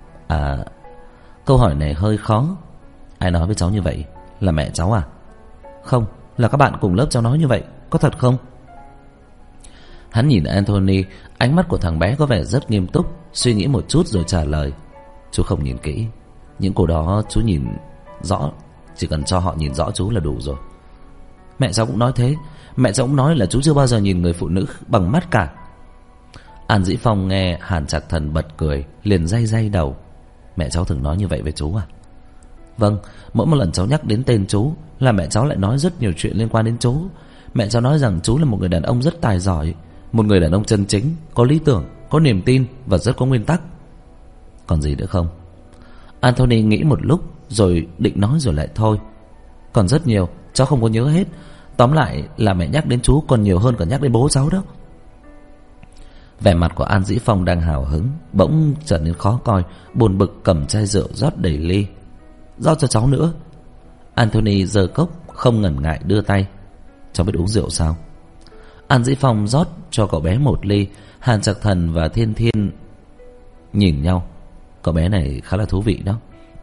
Câu hỏi này hơi khó. Ai nói với cháu như vậy? Là mẹ cháu à? Không, là các bạn cùng lớp cháu nói như vậy. Có thật không? Hắn nhìn Anthony, ánh mắt của thằng bé có vẻ rất nghiêm túc, suy nghĩ một chút rồi trả lời. Chú không nhìn kỹ, những cô đó chú nhìn rõ, chỉ cần cho họ nhìn rõ chú là đủ rồi. Mẹ cháu cũng nói thế. Mẹ cháu cũng nói là chú chưa bao giờ nhìn người phụ nữ bằng mắt cả. An Dĩ Phong nghe Hàn Trạc Thần bật cười, liền day day đầu. Mẹ cháu thường nói như vậy với chú à? Vâng, mỗi một lần cháu nhắc đến tên chú là mẹ cháu lại nói rất nhiều chuyện liên quan đến chú. Mẹ cháu nói rằng chú là một người đàn ông rất tài giỏi, một người đàn ông chân chính, có lý tưởng, có niềm tin và rất có nguyên tắc. Còn gì nữa không? Anthony nghĩ một lúc rồi định nói rồi lại thôi. Còn rất nhiều, cháu không có nhớ hết. Tóm lại là mẹ nhắc đến chú còn nhiều hơn cả nhắc đến bố cháu đó. Vẻ mặt của An Dĩ Phong đang hào hứng bỗng trở nên khó coi, buồn bực cầm chai rượu rót đầy ly. Rót cho cháu nữa. Anthony giơ cốc không ngần ngại đưa tay. Cháu biết uống rượu sao? An Dĩ Phong rót cho cậu bé một ly. Hàn Trạc Thần và Thiên Thiên nhìn nhau. Cậu bé này khá là thú vị đó.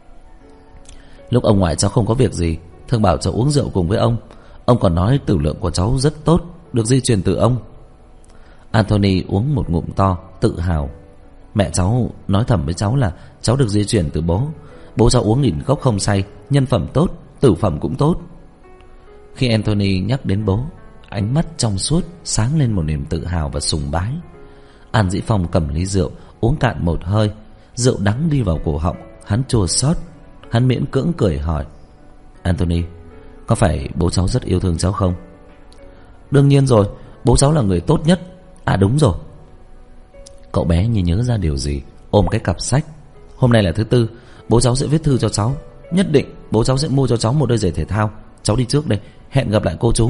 Lúc ông ngoại cháu không có việc gì, thường bảo cháu uống rượu cùng với ông. Ông còn nói tử lượng của cháu rất tốt, được di truyền từ ông. Anthony uống một ngụm to, tự hào. Mẹ cháu nói thầm với cháu là cháu được di truyền từ bố. Bố cháu uống 1000 cốc không say, nhân phẩm tốt, tử phẩm cũng tốt. Khi Anthony nhắc đến bố, ánh mắt trong suốt sáng lên một niềm tự hào và sùng bái. An Dĩ Phong cầm ly rượu uống cạn một hơi. Rượu đắng đi vào cổ họng, hắn chua xót. Hắn miễn cưỡng cười hỏi. Anthony, có phải bố cháu rất yêu thương cháu không? Đương nhiên rồi, bố cháu là người tốt nhất. À đúng rồi. Cậu bé như nhớ ra điều gì, ôm cái cặp sách. Hôm nay là thứ Tư, bố cháu sẽ viết thư cho cháu. Nhất định bố cháu sẽ mua cho cháu một đôi giày thể thao. Cháu đi trước đây, hẹn gặp lại cô chú.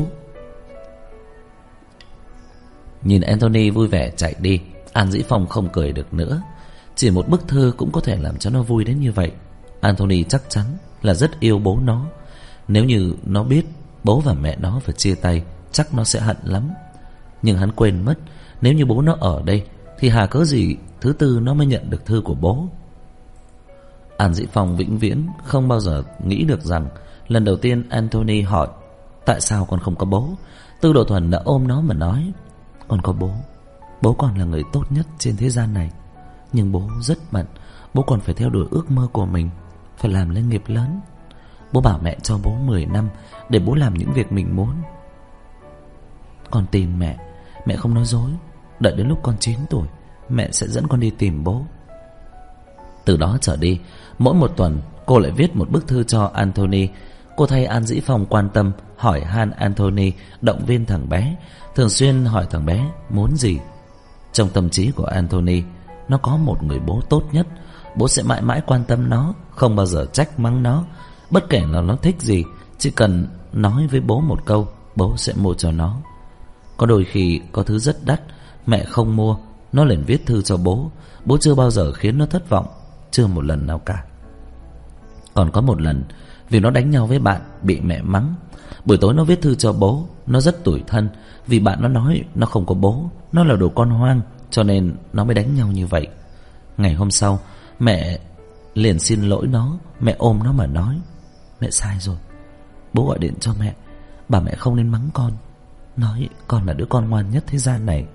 Nhìn Anthony vui vẻ chạy đi, An Dĩ Phong không cười được nữa. Chỉ một bức thư cũng có thể làm cho nó vui đến như vậy. Anthony chắc chắn là rất yêu bố nó. Nếu như nó biết bố và mẹ nó phải chia tay, chắc nó sẽ hận lắm. Nhưng hắn quên mất, nếu như bố nó ở đây thì hà cớ gì thứ Tư nó mới nhận được thư của bố. An Dĩ Phong vĩnh viễn không bao giờ nghĩ được rằng lần đầu tiên Anthony hỏi tại sao con không có bố, Tư Đồ Thuần đã ôm nó mà nói con có bố, Bố con là người tốt nhất trên thế gian này, nhưng bố rất bận. Bố còn phải theo đuổi ước mơ của mình, phải làm lên nghiệp lớn. Bố bảo mẹ cho bố 10 năm để bố làm những việc mình muốn. Con tin mẹ, mẹ không nói dối. Đợi đến lúc con 9 tuổi, mẹ sẽ dẫn con đi tìm bố. Từ đó trở đi, mỗi một tuần cô lại viết một bức thư cho Anthony. Cô thay An Dĩ Phong quan tâm, hỏi han Anthony, động viên thằng bé, thường xuyên hỏi thằng bé muốn gì. Trong tâm trí của Anthony, nó có một người bố tốt nhất. Bố sẽ mãi mãi quan tâm nó, không bao giờ trách mắng nó. Bất kể là nó thích gì, chỉ cần nói với bố một câu, bố sẽ mua cho nó. Có đôi khi có thứ rất đắt, mẹ không mua, nó liền viết thư cho bố. Bố chưa bao giờ khiến nó thất vọng, chưa một lần nào cả. Còn có một lần, vì nó đánh nhau với bạn, bị mẹ mắng. Buổi tối nó viết thư cho bố. Nó rất tủi thân, vì bạn nó nói nó không có bố, nó là đồ con hoang, cho nên nó mới đánh nhau như vậy. Ngày hôm sau, mẹ liền xin lỗi nó. Mẹ ôm nó mà nói: mẹ sai rồi. Bố gọi điện cho mẹ, bảo mẹ không nên mắng con, nói con là đứa con ngoan nhất thế gian này.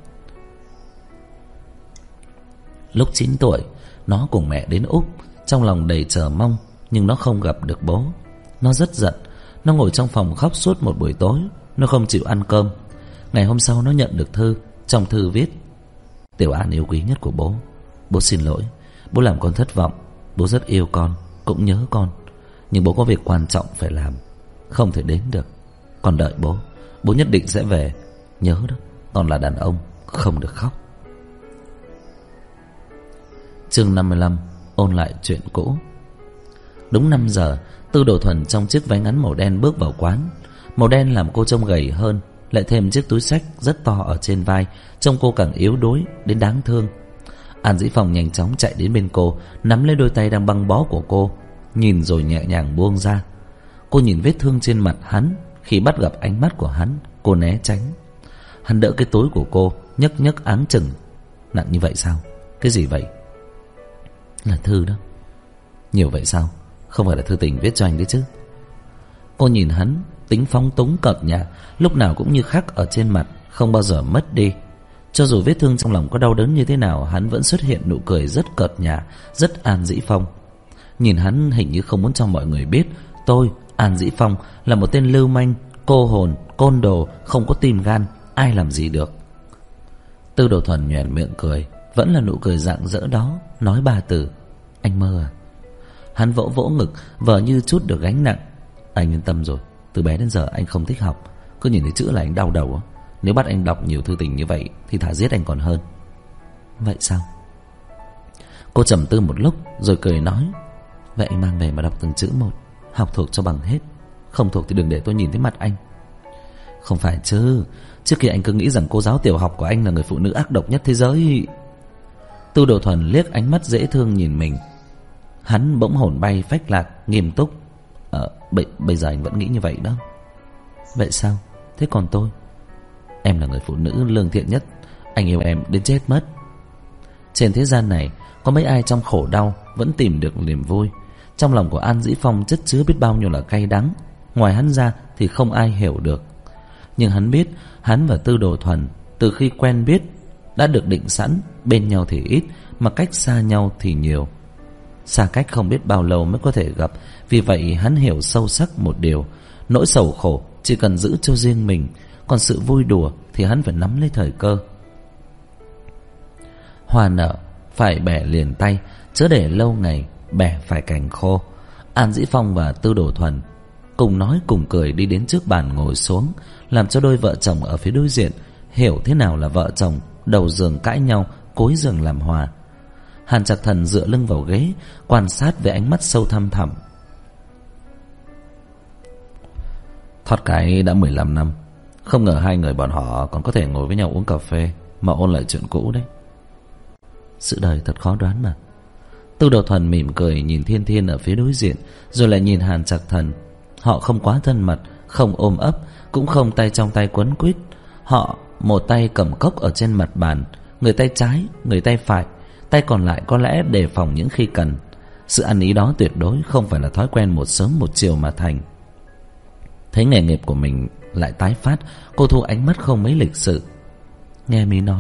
Lúc 9 tuổi, nó cùng mẹ đến Úc, trong lòng đầy chờ mong, nhưng nó không gặp được bố. Nó rất giận. Nó ngồi trong phòng khóc suốt một buổi tối. Nó không chịu ăn cơm. Ngày hôm sau nó nhận được thư. Trong thư viết: Tiểu An yêu quý nhất của bố, bố xin lỗi, bố làm con thất vọng. Bố rất yêu con, cũng nhớ con, nhưng bố có việc quan trọng phải làm, không thể đến được. Con đợi bố, bố nhất định sẽ về. Nhớ đó, con là đàn ông, không được khóc. Chương 55. Ôn lại chuyện cũ. Đúng 5 giờ, Tư Đồ Thuần trong chiếc váy ngắn màu đen bước vào quán. Màu đen làm cô trông gầy hơn, lại thêm chiếc túi xách rất to ở trên vai, trông cô càng yếu đuối đến đáng thương. An Dĩ Phong nhanh chóng chạy đến bên cô, nắm lấy đôi tay đang băng bó của cô, nhìn rồi nhẹ nhàng buông ra. Cô nhìn vết thương trên mặt hắn. Khi bắt gặp ánh mắt của hắn, cô né tránh. Hắn đỡ cái túi của cô, nhấc nhấc áng chừng. Nặng như vậy sao? Cái gì vậy? Là thư đó. Nhiều vậy sao? Không phải là thư tình viết cho anh đấy chứ? Cô nhìn hắn, tính phóng túng cợt nhả, lúc nào cũng như khắc ở trên mặt, không bao giờ mất đi. Cho dù vết thương trong lòng có đau đớn như thế nào, hắn vẫn xuất hiện nụ cười rất cợt nhả, rất An Dĩ Phong. Nhìn hắn hình như không muốn cho mọi người biết tôi, An Dĩ Phong, là một tên lưu manh, cô hồn, côn đồ, không có tim gan, ai làm gì được. Tư Đồ Thuần nhoẻn miệng cười, vẫn là nụ cười rạng rỡ đó, nói 3 từ: anh mơ à? Hắn vỗ vỗ ngực, vờ như chút được gánh nặng. Anh yên tâm rồi, từ bé đến giờ anh không thích học, cứ nhìn thấy chữ là anh đau đầu. Nếu bắt anh đọc nhiều thư tình như vậy thì thà giết anh còn hơn. Vậy sao? Cô trầm tư một lúc rồi cười nói: vậy anh mang về mà đọc từng chữ một, học thuộc cho bằng hết. Không thuộc thì đừng để tôi nhìn thấy mặt anh. Không phải chứ, trước kia anh cứ nghĩ rằng cô giáo tiểu học của anh là người phụ nữ ác độc nhất thế giới. Tư Đồ Thuần liếc ánh mắt dễ thương nhìn mình. Hắn bỗng hồn bay phách lạc, nghiêm túc: bây giờ anh vẫn nghĩ như vậy đó. Vậy sao? Thế còn tôi? Em là người phụ nữ lương thiện nhất, anh yêu em đến chết mất. Trên thế gian này, có mấy ai trong khổ đau vẫn tìm được niềm vui. Trong lòng của An Dĩ Phong chất chứa biết bao nhiêu là cay đắng. Ngoài hắn ra thì không ai hiểu được. Nhưng hắn biết, hắn và Tư Đồ Thuần từ khi quen biết đã được định sẵn, bên nhau thì ít, mà cách xa nhau thì nhiều. Xa cách không biết bao lâu mới có thể gặp. Vì vậy hắn hiểu sâu sắc một điều: nỗi sầu khổ chỉ cần giữ cho riêng mình, còn sự vui đùa thì hắn phải nắm lấy thời cơ. Hoa nở phải bẻ liền tay, chớ để lâu ngày bẻ phải cành khô. An Dĩ Phong và Tư Đồ Thuần cùng nói cùng cười đi đến trước bàn ngồi xuống, làm cho đôi vợ chồng ở phía đối diện hiểu thế nào là vợ chồng đầu giường cãi nhau, cuối giường làm hòa. Hàn Trạc Thần dựa lưng vào ghế, quan sát với ánh mắt sâu thăm thẳm. Thoát cái đã 15 năm, không ngờ hai người bọn họ còn có thể ngồi với nhau uống cà phê mà ôn lại chuyện cũ đấy. Sự đời thật khó đoán mà. Tư Đồ Thuần mỉm cười nhìn Thiên Thiên ở phía đối diện, rồi lại nhìn Hàn Trạc Thần. Họ không quá thân mật, không ôm ấp, cũng không tay trong tay quấn quýt. Họ một tay cầm cốc ở trên mặt bàn, người tay trái, người tay phải, tay còn lại có lẽ đề phòng những khi cần. Sự ăn ý đó tuyệt đối không phải là thói quen một sớm một chiều mà thành. Thấy nghề nghiệp của mình lại tái phát, cô thu ánh mắt không mấy lịch sự. Nghe Mỹ nói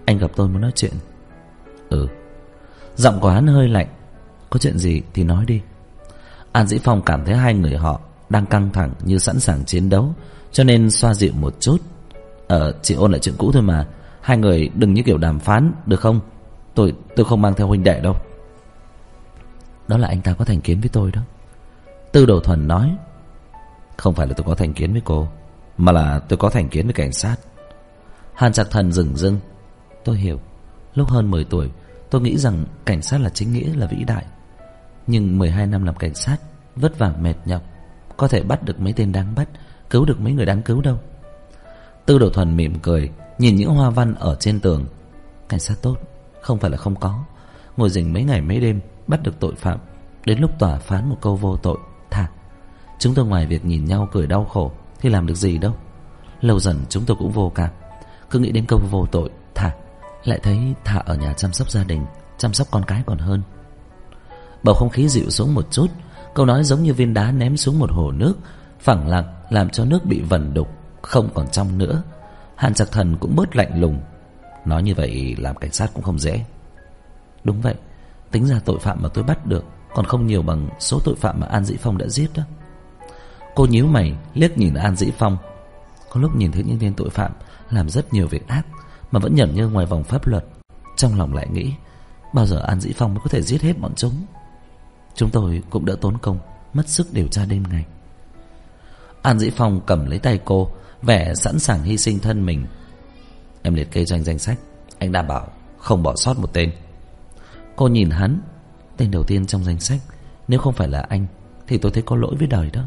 anh gặp tôi muốn nói chuyện. Ừ. Giọng của hắn hơi lạnh. Có chuyện gì thì nói đi. An Dĩ Phong cảm thấy hai người họ đang căng thẳng như sẵn sàng chiến đấu, cho nên xoa dịu một chút. Chỉ ôn lại chuyện cũ thôi mà. Hai người đừng như kiểu đàm phán được không? Tôi không mang theo huynh đệ đâu. Đó là anh ta có thành kiến với tôi đó. Tư Đồ Thuần nói. Không phải là tôi có thành kiến với cô, mà là tôi có thành kiến với cảnh sát. Hàn Trạc Thần dửng dưng. Tôi hiểu. Lúc hơn 10 tuổi tôi nghĩ rằng cảnh sát là chính nghĩa, là vĩ đại. Nhưng 12 năm làm cảnh sát vất vả mệt nhọc, có thể bắt được mấy tên đáng bắt, cứu được mấy người đáng cứu đâu. Tư Đồ Thuần mỉm cười, nhìn những hoa văn ở trên tường. Cảnh sát tốt không phải là không có. Ngồi rình mấy ngày mấy đêm bắt được tội phạm, đến lúc tòa phán một câu vô tội thả. Chúng tôi ngoài việc nhìn nhau cười đau khổ thì làm được gì đâu. Lâu dần chúng tôi cũng vô cảm, cứ nghĩ đến câu vô tội thả, lại thấy thả ở nhà chăm sóc gia đình, chăm sóc con cái còn hơn. Bầu không khí dịu xuống một chút. Câu nói giống như viên đá ném xuống một hồ nước, phẳng lặng làm cho nước bị vẩn đục, không còn trong nữa. Hàn Trạc Thần cũng bớt lạnh lùng. Nói như vậy làm cảnh sát cũng không dễ. Đúng vậy. Tính ra tội phạm mà tôi bắt được còn không nhiều bằng số tội phạm mà An Dĩ Phong đã giết đó. Cô nhíu mày liếc nhìn An Dĩ Phong. Có lúc nhìn thấy những tên tội phạm làm rất nhiều việc ác mà vẫn nhởn nhơ ngoài vòng pháp luật, trong lòng lại nghĩ bao giờ An Dĩ Phong mới có thể giết hết bọn chúng. Chúng tôi cũng đỡ tốn công mất sức điều tra đêm ngày. An Dĩ Phong cầm lấy tay cô, vẻ sẵn sàng hy sinh thân mình. Em liệt kê cho anh danh sách, anh đảm bảo không bỏ sót một tên. Cô nhìn hắn. Tên đầu tiên trong danh sách, nếu không phải là anh thì tôi thấy có lỗi với đời đó.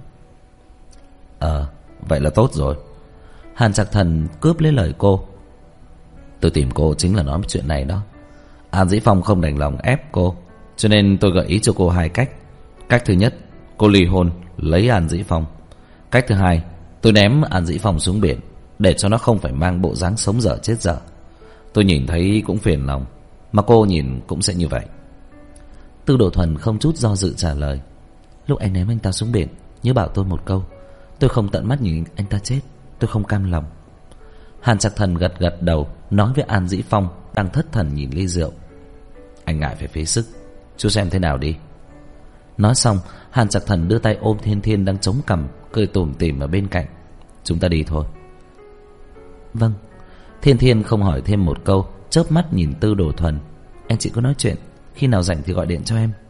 Vậy là tốt rồi. Hàn Trạc Thần cướp lấy lời cô. Tôi tìm cô chính là nói chuyện này đó. An Dĩ Phong không đành lòng ép cô, cho nên tôi gợi ý cho cô hai cách. Cách thứ nhất, cô ly hôn lấy An Dĩ Phong. Cách thứ hai, tôi ném An Dĩ Phong xuống biển, để cho nó không phải mang bộ dáng sống dở chết dở. Tôi nhìn thấy cũng phiền lòng, mà cô nhìn cũng sẽ như vậy. Tư Đồ Thuần không chút do dự trả lời. Lúc anh ném anh ta xuống biển, nhớ bảo tôi một câu. Tôi không tận mắt nhìn anh ta chết, tôi không cam lòng. Hàn Trạc Thần gật gật đầu, nói với An Dĩ Phong đang thất thần nhìn ly rượu. Anh ngại phải phí sức, chú xem thế nào đi. Nói xong, Hàn Trạc Thần đưa tay ôm Thiên Thiên đang chống cằm cười tủm tỉm ở bên cạnh. Chúng ta đi thôi. Vâng. Thiên Thiên không hỏi thêm một câu, chớp mắt nhìn Tư Đồ Thuần. Anh chị có nói chuyện, khi nào rảnh thì gọi điện cho em.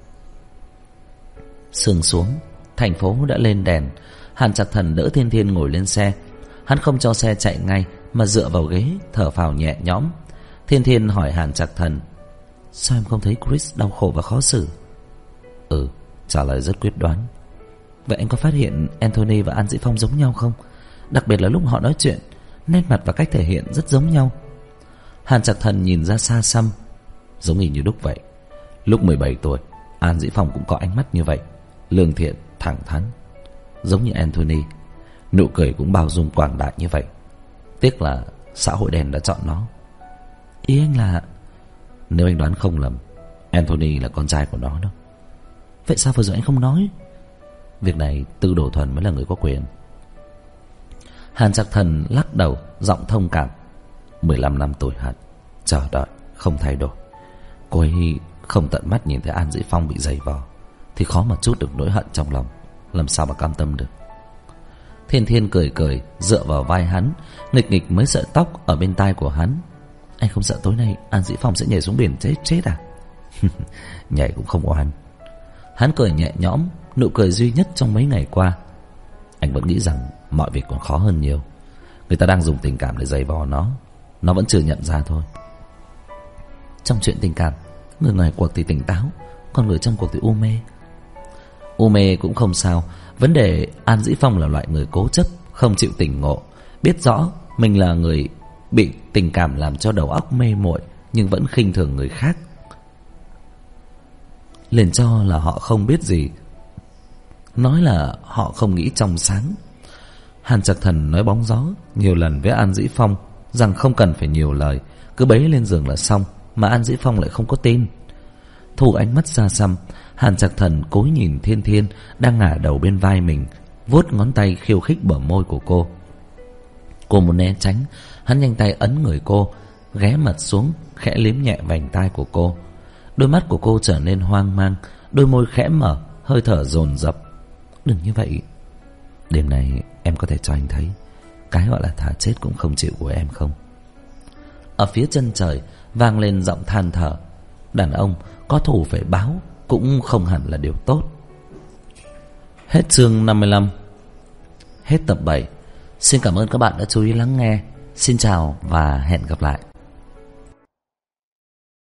Sương xuống, thành phố đã lên đèn. Hàn Trạc Thần đỡ Thiên Thiên ngồi lên xe. Hắn không cho xe chạy ngay, mà dựa vào ghế thở phào nhẹ nhõm. Thiên Thiên hỏi Hàn Trạc Thần. Sao em không thấy Chris đau khổ và khó xử? Trả lời rất quyết đoán. Vậy anh có phát hiện Anthony và An Dĩ Phong giống nhau không? Đặc biệt là lúc họ nói chuyện, nét mặt và cách thể hiện rất giống nhau. Hàn Trạc Thần nhìn ra xa xăm. Giống như đúc vậy. Lúc 17 tuổi, An Dĩ Phong cũng có ánh mắt như vậy, lương thiện, thẳng thắn, giống như Anthony. Nụ cười cũng bao dung quảng đại như vậy. Tiếc là xã hội đen đã chọn nó. Ý anh là... Nếu anh đoán không lầm, Anthony là con trai của nó đó. Vậy sao vừa rồi anh không nói? Việc này Tư Đồ Thuần mới là người có quyền. Hàn Trạc Thần lắc đầu, giọng thông cảm. 15 năm tuổi hận, chờ đợi, không thay đổi. Cô ấy không tận mắt nhìn thấy An Dĩ Phong bị giày vò thì khó mà trút được nỗi hận trong lòng, làm sao mà cam tâm được. Thiên Thiên cười cười, dựa vào vai hắn, nghịch nghịch mấy sợi tóc ở bên tai của hắn. Anh không sợ tối nay An Dĩ Phong sẽ nhảy xuống biển chết à? Nhảy cũng không oan. Hắn cười nhẹ nhõm, nụ cười duy nhất trong mấy ngày qua. Anh vẫn nghĩ rằng mọi việc còn khó hơn nhiều. Người ta đang dùng tình cảm để giày vò nó vẫn chưa nhận ra thôi. Trong chuyện tình cảm, người ngoài cuộc thì tỉnh táo, còn người trong cuộc thì u mê. U mê cũng không sao. Vấn đề An Dĩ Phong là loại người cố chấp, không chịu tỉnh ngộ, biết rõ mình là người bị tình cảm làm cho đầu óc mê muội, nhưng vẫn khinh thường người khác, liền cho là họ không biết gì, nói là họ không nghĩ trong sáng. Hàn Trạc Thần nói bóng gió nhiều lần với An Dĩ Phong rằng không cần phải nhiều lời, cứ bấy lên giường là xong, mà An Dĩ Phong lại không có tin. Thu ánh mắt xa xăm, Hàn Trạc Thần cúi nhìn Thiên Thiên đang ngả đầu bên vai mình, vuốt ngón tay khiêu khích bờ môi của cô. Cô muốn né tránh, hắn nhanh tay ấn người cô, ghé mặt xuống, khẽ liếm nhẹ vành tai của cô. Đôi mắt của cô trở nên hoang mang, đôi môi khẽ mở, hơi thở dồn dập. Đừng như vậy. Đêm nay em có thể cho anh thấy cái gọi là thà chết cũng không chịu của em không? Ở phía chân trời vang lên giọng than thở. Đàn ông có thù phải báo cũng không hẳn là điều tốt. Hết chương 55. Hết tập 7. Xin cảm ơn các bạn đã chú ý lắng nghe. Xin chào và hẹn gặp lại.